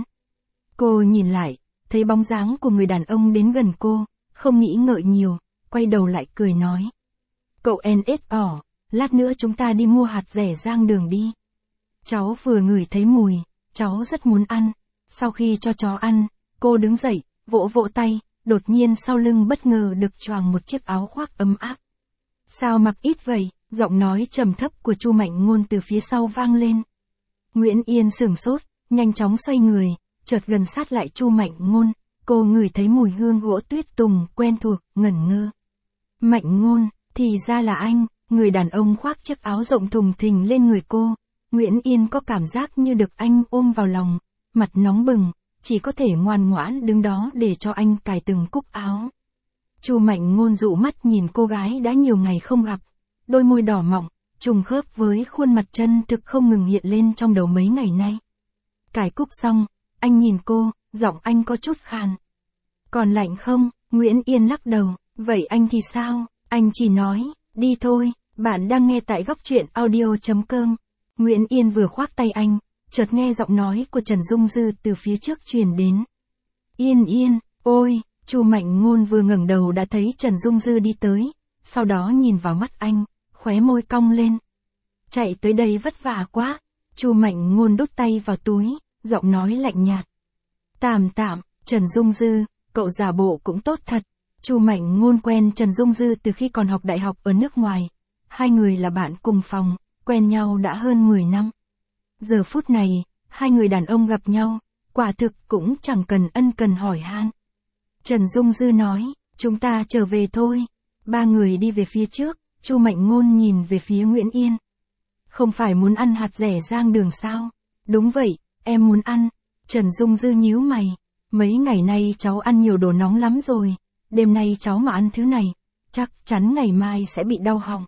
Speaker 1: Cô nhìn lại, thấy bóng dáng của người đàn ông đến gần cô, không nghĩ ngợi nhiều, quay đầu lại cười nói. Cậu NSO, lát nữa chúng ta đi mua hạt dẻ rang đường đi. Cháu vừa ngửi thấy mùi, cháu rất muốn ăn. Sau khi cho chó ăn, cô đứng dậy, vỗ vỗ tay, đột nhiên sau lưng bất ngờ được choàng một chiếc áo khoác ấm áp. Sao mặc ít vậy? Giọng nói trầm thấp của Chu Mạnh Ngôn từ phía sau vang lên. Nguyễn Yên sửng sốt, nhanh chóng xoay người, chợt gần sát lại Chu Mạnh Ngôn, cô ngửi thấy mùi hương gỗ tuyết tùng quen thuộc, ngẩn ngơ. Mạnh Ngôn, thì ra là anh, người đàn ông khoác chiếc áo rộng thùng thình lên người cô. Nguyễn Yên có cảm giác như được anh ôm vào lòng, mặt nóng bừng, chỉ có thể ngoan ngoãn đứng đó để cho anh cài từng cúc áo. Chu Mạnh Ngôn dụ mắt nhìn cô gái đã nhiều ngày không gặp, đôi môi đỏ mọng, trùng khớp với khuôn mặt chân thực không ngừng hiện lên trong đầu mấy ngày nay. Cài cúc xong, anh nhìn cô, giọng anh có chút khàn. Còn lạnh không? Nguyễn Yên lắc đầu, vậy anh thì sao? Anh chỉ nói, đi thôi, bạn đang nghe tại góc truyện audio.com. Nguyễn Yên vừa khoác tay anh, chợt nghe giọng nói của Trần Dung Dư từ phía trước truyền đến. Yên Yên, ôi, Chu Mạnh Ngôn vừa ngẩng đầu đã thấy Trần Dung Dư đi tới, sau đó nhìn vào mắt anh, khóe môi cong lên. Chạy tới đây vất vả quá. Chu Mạnh Ngôn đút tay vào túi, giọng nói lạnh nhạt. Tạm, Trần Dung Dư, cậu giả bộ cũng tốt thật. Chu Mạnh Ngôn quen Trần Dung Dư từ khi còn học đại học ở nước ngoài. Hai người là bạn cùng phòng, quen nhau đã hơn 10 năm. Giờ phút này, hai người đàn ông gặp nhau, quả thực cũng chẳng cần ân cần hỏi han. Trần Dung Dư nói, chúng ta trở về thôi. Ba người đi về phía trước, Chu Mạnh Ngôn nhìn về phía Nguyễn Yên. Không phải muốn ăn hạt dẻ rang đường sao? Đúng vậy, em muốn ăn. Trần Dung Dư nhíu mày. Mấy ngày nay cháu ăn nhiều đồ nóng lắm rồi. Đêm nay cháu mà ăn thứ này, chắc chắn ngày mai sẽ bị đau họng.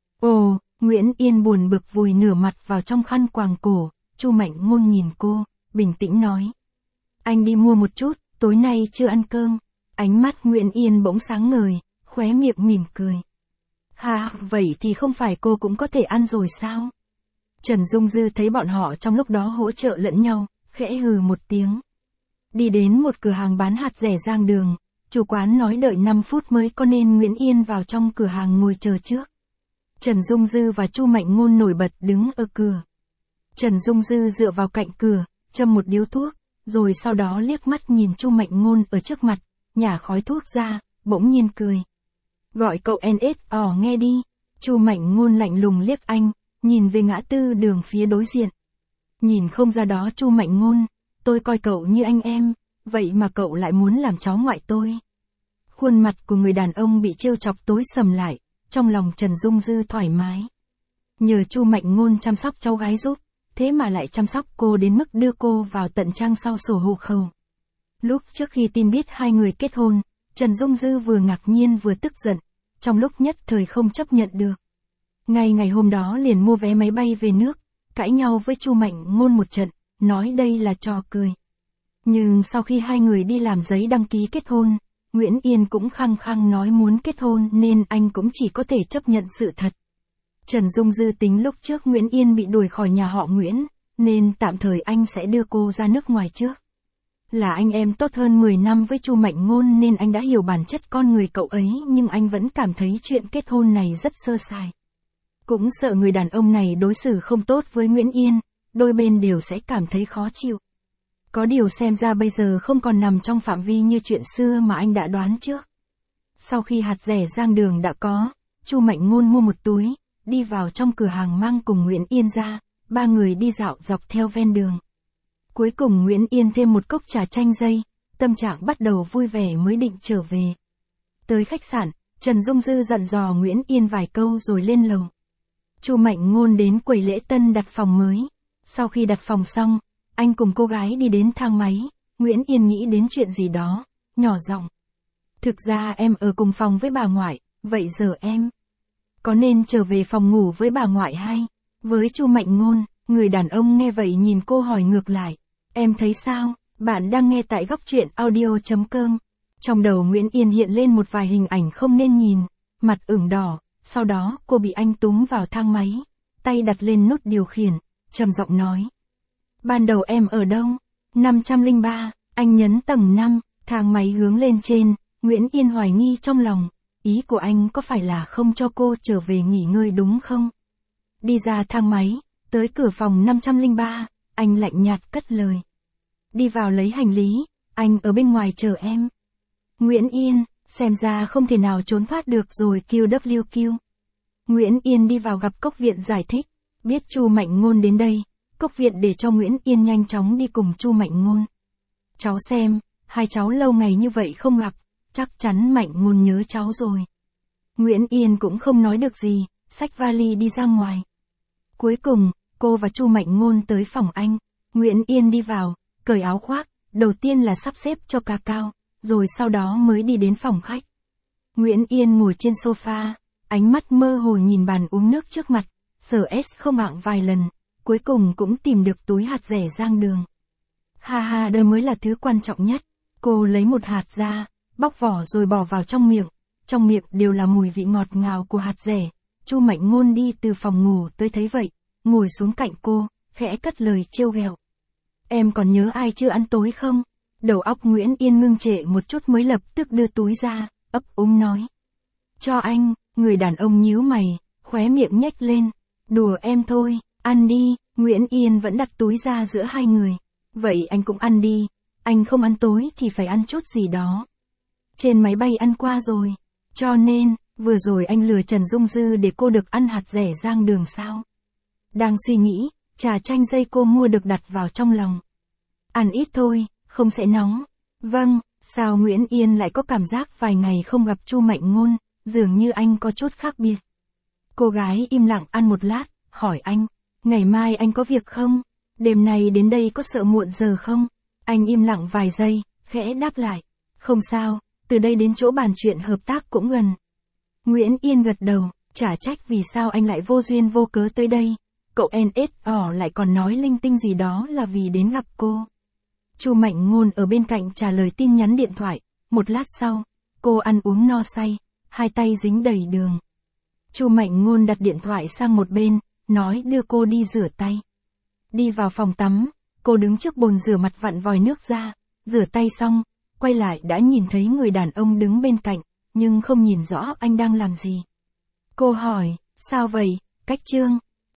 Speaker 1: Ồ, Nguyễn Yên buồn bực vùi nửa mặt vào trong khăn quàng cổ. Chu Mạnh Ngôn nhìn cô, bình tĩnh nói. Anh đi mua một chút, tối nay chưa ăn cơm. Ánh mắt Nguyễn Yên bỗng sáng ngời, khóe miệng mỉm cười. Ha, vậy thì không phải cô cũng có thể ăn rồi sao? Trần Dung Dư thấy bọn họ trong lúc đó hỗ trợ lẫn nhau, khẽ hừ một tiếng. Đi đến một cửa hàng bán hạt dẻ rang đường, chủ quán nói đợi 5 phút mới có nên Nguyễn Yên vào trong cửa hàng ngồi chờ trước. Trần Dung Dư và Chu Mạnh Ngôn nổi bật đứng ở cửa. Trần Dung Dư dựa vào cạnh cửa, châm một điếu thuốc, rồi sau đó liếc mắt nhìn Chu Mạnh Ngôn ở trước mặt, nhả khói thuốc ra, bỗng nhiên cười. Gọi cậu NSO nghe đi. Chu Mạnh Ngôn lạnh lùng liếc anh, nhìn về ngã tư đường phía đối diện. Nhìn không ra đó Chu Mạnh Ngôn, tôi coi cậu như anh em, vậy mà cậu lại muốn làm cháu ngoại tôi. Khuôn mặt của người đàn ông bị trêu chọc tối sầm lại, trong lòng Trần Dung Dư thoải mái. Nhờ Chu Mạnh Ngôn chăm sóc cháu gái giúp, thế mà lại chăm sóc cô đến mức đưa cô vào tận trang sau sổ hộ khẩu. Lúc trước khi tin biết hai người kết hôn, Trần Dung Dư vừa ngạc nhiên vừa tức giận, trong lúc nhất thời không chấp nhận được. Ngày hôm đó liền mua vé máy bay về nước, cãi nhau với Chu Mạnh Ngôn một trận, nói đây là trò cười. Nhưng sau khi hai người đi làm giấy đăng ký kết hôn, Nguyễn Yên cũng khăng khăng nói muốn kết hôn nên anh cũng chỉ có thể chấp nhận sự thật. Trần Dung Dư tính lúc trước Nguyễn Yên bị đuổi khỏi nhà họ Nguyễn, nên tạm thời anh sẽ đưa cô ra nước ngoài trước. Là anh em tốt hơn 10 năm với Chu Mạnh Ngôn nên anh đã hiểu bản chất con người cậu ấy, nhưng anh vẫn cảm thấy chuyện kết hôn này rất sơ sài. Cũng sợ người đàn ông này đối xử không tốt với Nguyễn Yên, đôi bên đều sẽ cảm thấy khó chịu. Có điều xem ra bây giờ không còn nằm trong phạm vi như chuyện xưa mà anh đã đoán trước. Sau khi hạt rẻ rang đường đã có, Chu Mạnh Ngôn mua một túi, đi vào trong cửa hàng mang cùng Nguyễn Yên ra, ba người đi dạo dọc theo ven đường. Cuối cùng Nguyễn Yên thêm một cốc trà chanh dây, tâm trạng bắt đầu vui vẻ mới định trở về. Tới khách sạn, Trần Dung Dư dặn dò Nguyễn Yên vài câu rồi lên lầu. Chu Mạnh Ngôn đến quầy lễ tân đặt phòng mới. Sau khi đặt phòng xong, anh cùng cô gái đi đến thang máy. Nguyễn Yên nghĩ đến chuyện gì đó, nhỏ giọng. Thực ra em ở cùng phòng với bà ngoại, vậy giờ em có nên trở về phòng ngủ với bà ngoại hay? Với Chu Mạnh Ngôn, người đàn ông nghe vậy nhìn cô hỏi ngược lại. Em thấy sao? Bạn đang nghe tại góc truyện audio.com. Trong đầu Nguyễn Yên hiện lên một vài hình ảnh không nên nhìn, mặt ửng đỏ, sau đó cô bị anh túm vào thang máy, tay đặt lên nút điều khiển, trầm giọng nói. Ban đầu em ở đâu? 503, anh nhấn tầng 5, thang máy hướng lên trên, Nguyễn Yên hoài nghi trong lòng, ý của anh có phải là không cho cô trở về nghỉ ngơi đúng không? Đi ra thang máy, tới cửa phòng 503, anh lạnh nhạt cất lời. Đi vào lấy hành lý, anh ở bên ngoài chờ em. Nguyễn Yên, xem ra không thể nào trốn thoát được rồi QWQ. Nguyễn Yên đi vào gặp Cốc Viện giải thích, biết Chu Mạnh Ngôn đến đây, Cốc Viện để cho Nguyễn Yên nhanh chóng đi cùng Chu Mạnh Ngôn. Cháu xem, hai cháu lâu ngày như vậy không gặp, chắc chắn Mạnh Ngôn nhớ cháu rồi. Nguyễn Yên cũng không nói được gì, xách vali đi ra ngoài. Cuối cùng, cô và Chu Mạnh Ngôn tới phòng anh. Nguyễn Yên đi vào, cởi áo khoác, đầu tiên là sắp xếp cho ca cao, rồi sau đó mới đi đến phòng khách. Nguyễn Yên ngồi trên sofa, ánh mắt mơ hồ nhìn bàn uống nước trước mặt, sờ không mạng vài lần, cuối cùng cũng tìm được túi hạt rẻ rang đường. Ha ha, đây mới là thứ quan trọng nhất. Cô lấy một hạt ra, bóc vỏ rồi bỏ vào trong miệng đều là mùi vị ngọt ngào của hạt rẻ. Chu Mạnh Ngôn đi từ phòng ngủ tới thấy vậy, ngồi xuống cạnh cô, khẽ cất lời trêu ghẹo. Em còn nhớ ai chưa ăn tối không? Đầu óc Nguyễn Yên ngưng trệ một chút mới lập tức đưa túi ra, ấp úng nói. Cho anh, người đàn ông nhíu mày, khóe miệng nhếch lên. Đùa em thôi, ăn đi. Nguyễn Yên vẫn đặt túi ra giữa hai người. Vậy anh cũng ăn đi, anh không ăn tối thì phải ăn chút gì đó. Trên máy bay ăn qua rồi, cho nên, vừa rồi anh lừa Trần Dung Dư để cô được ăn hạt rẻ rang đường sao? Đang suy nghĩ, trà chanh dây cô mua được đặt vào trong lòng. Ăn ít thôi, không sẽ nóng. Vâng, sao Nguyễn Yên lại có cảm giác vài ngày không gặp Chu Mạnh Ngôn, dường như anh có chút khác biệt. Cô gái im lặng ăn một lát, hỏi anh, ngày mai anh có việc không? Đêm nay đến đây có sợ muộn giờ không? Anh im lặng vài giây, khẽ đáp lại. Không sao, từ đây đến chỗ bàn chuyện hợp tác cũng gần. Nguyễn Yên gật đầu, chả trách vì sao anh lại vô duyên vô cớ tới đây. Cậu NSO lại còn nói linh tinh gì đó là vì đến gặp cô. Chu Mạnh Ngôn ở bên cạnh trả lời tin nhắn điện thoại. Một lát sau, cô ăn uống no say, hai tay dính đầy đường. Chu Mạnh Ngôn đặt điện thoại sang một bên, nói đưa cô đi rửa tay. Đi vào phòng tắm, cô đứng trước bồn rửa mặt vặn vòi nước ra, rửa tay xong, quay lại đã nhìn thấy người đàn ông đứng bên cạnh, nhưng không nhìn rõ anh đang làm gì. Cô hỏi, sao vậy, Cách Trương?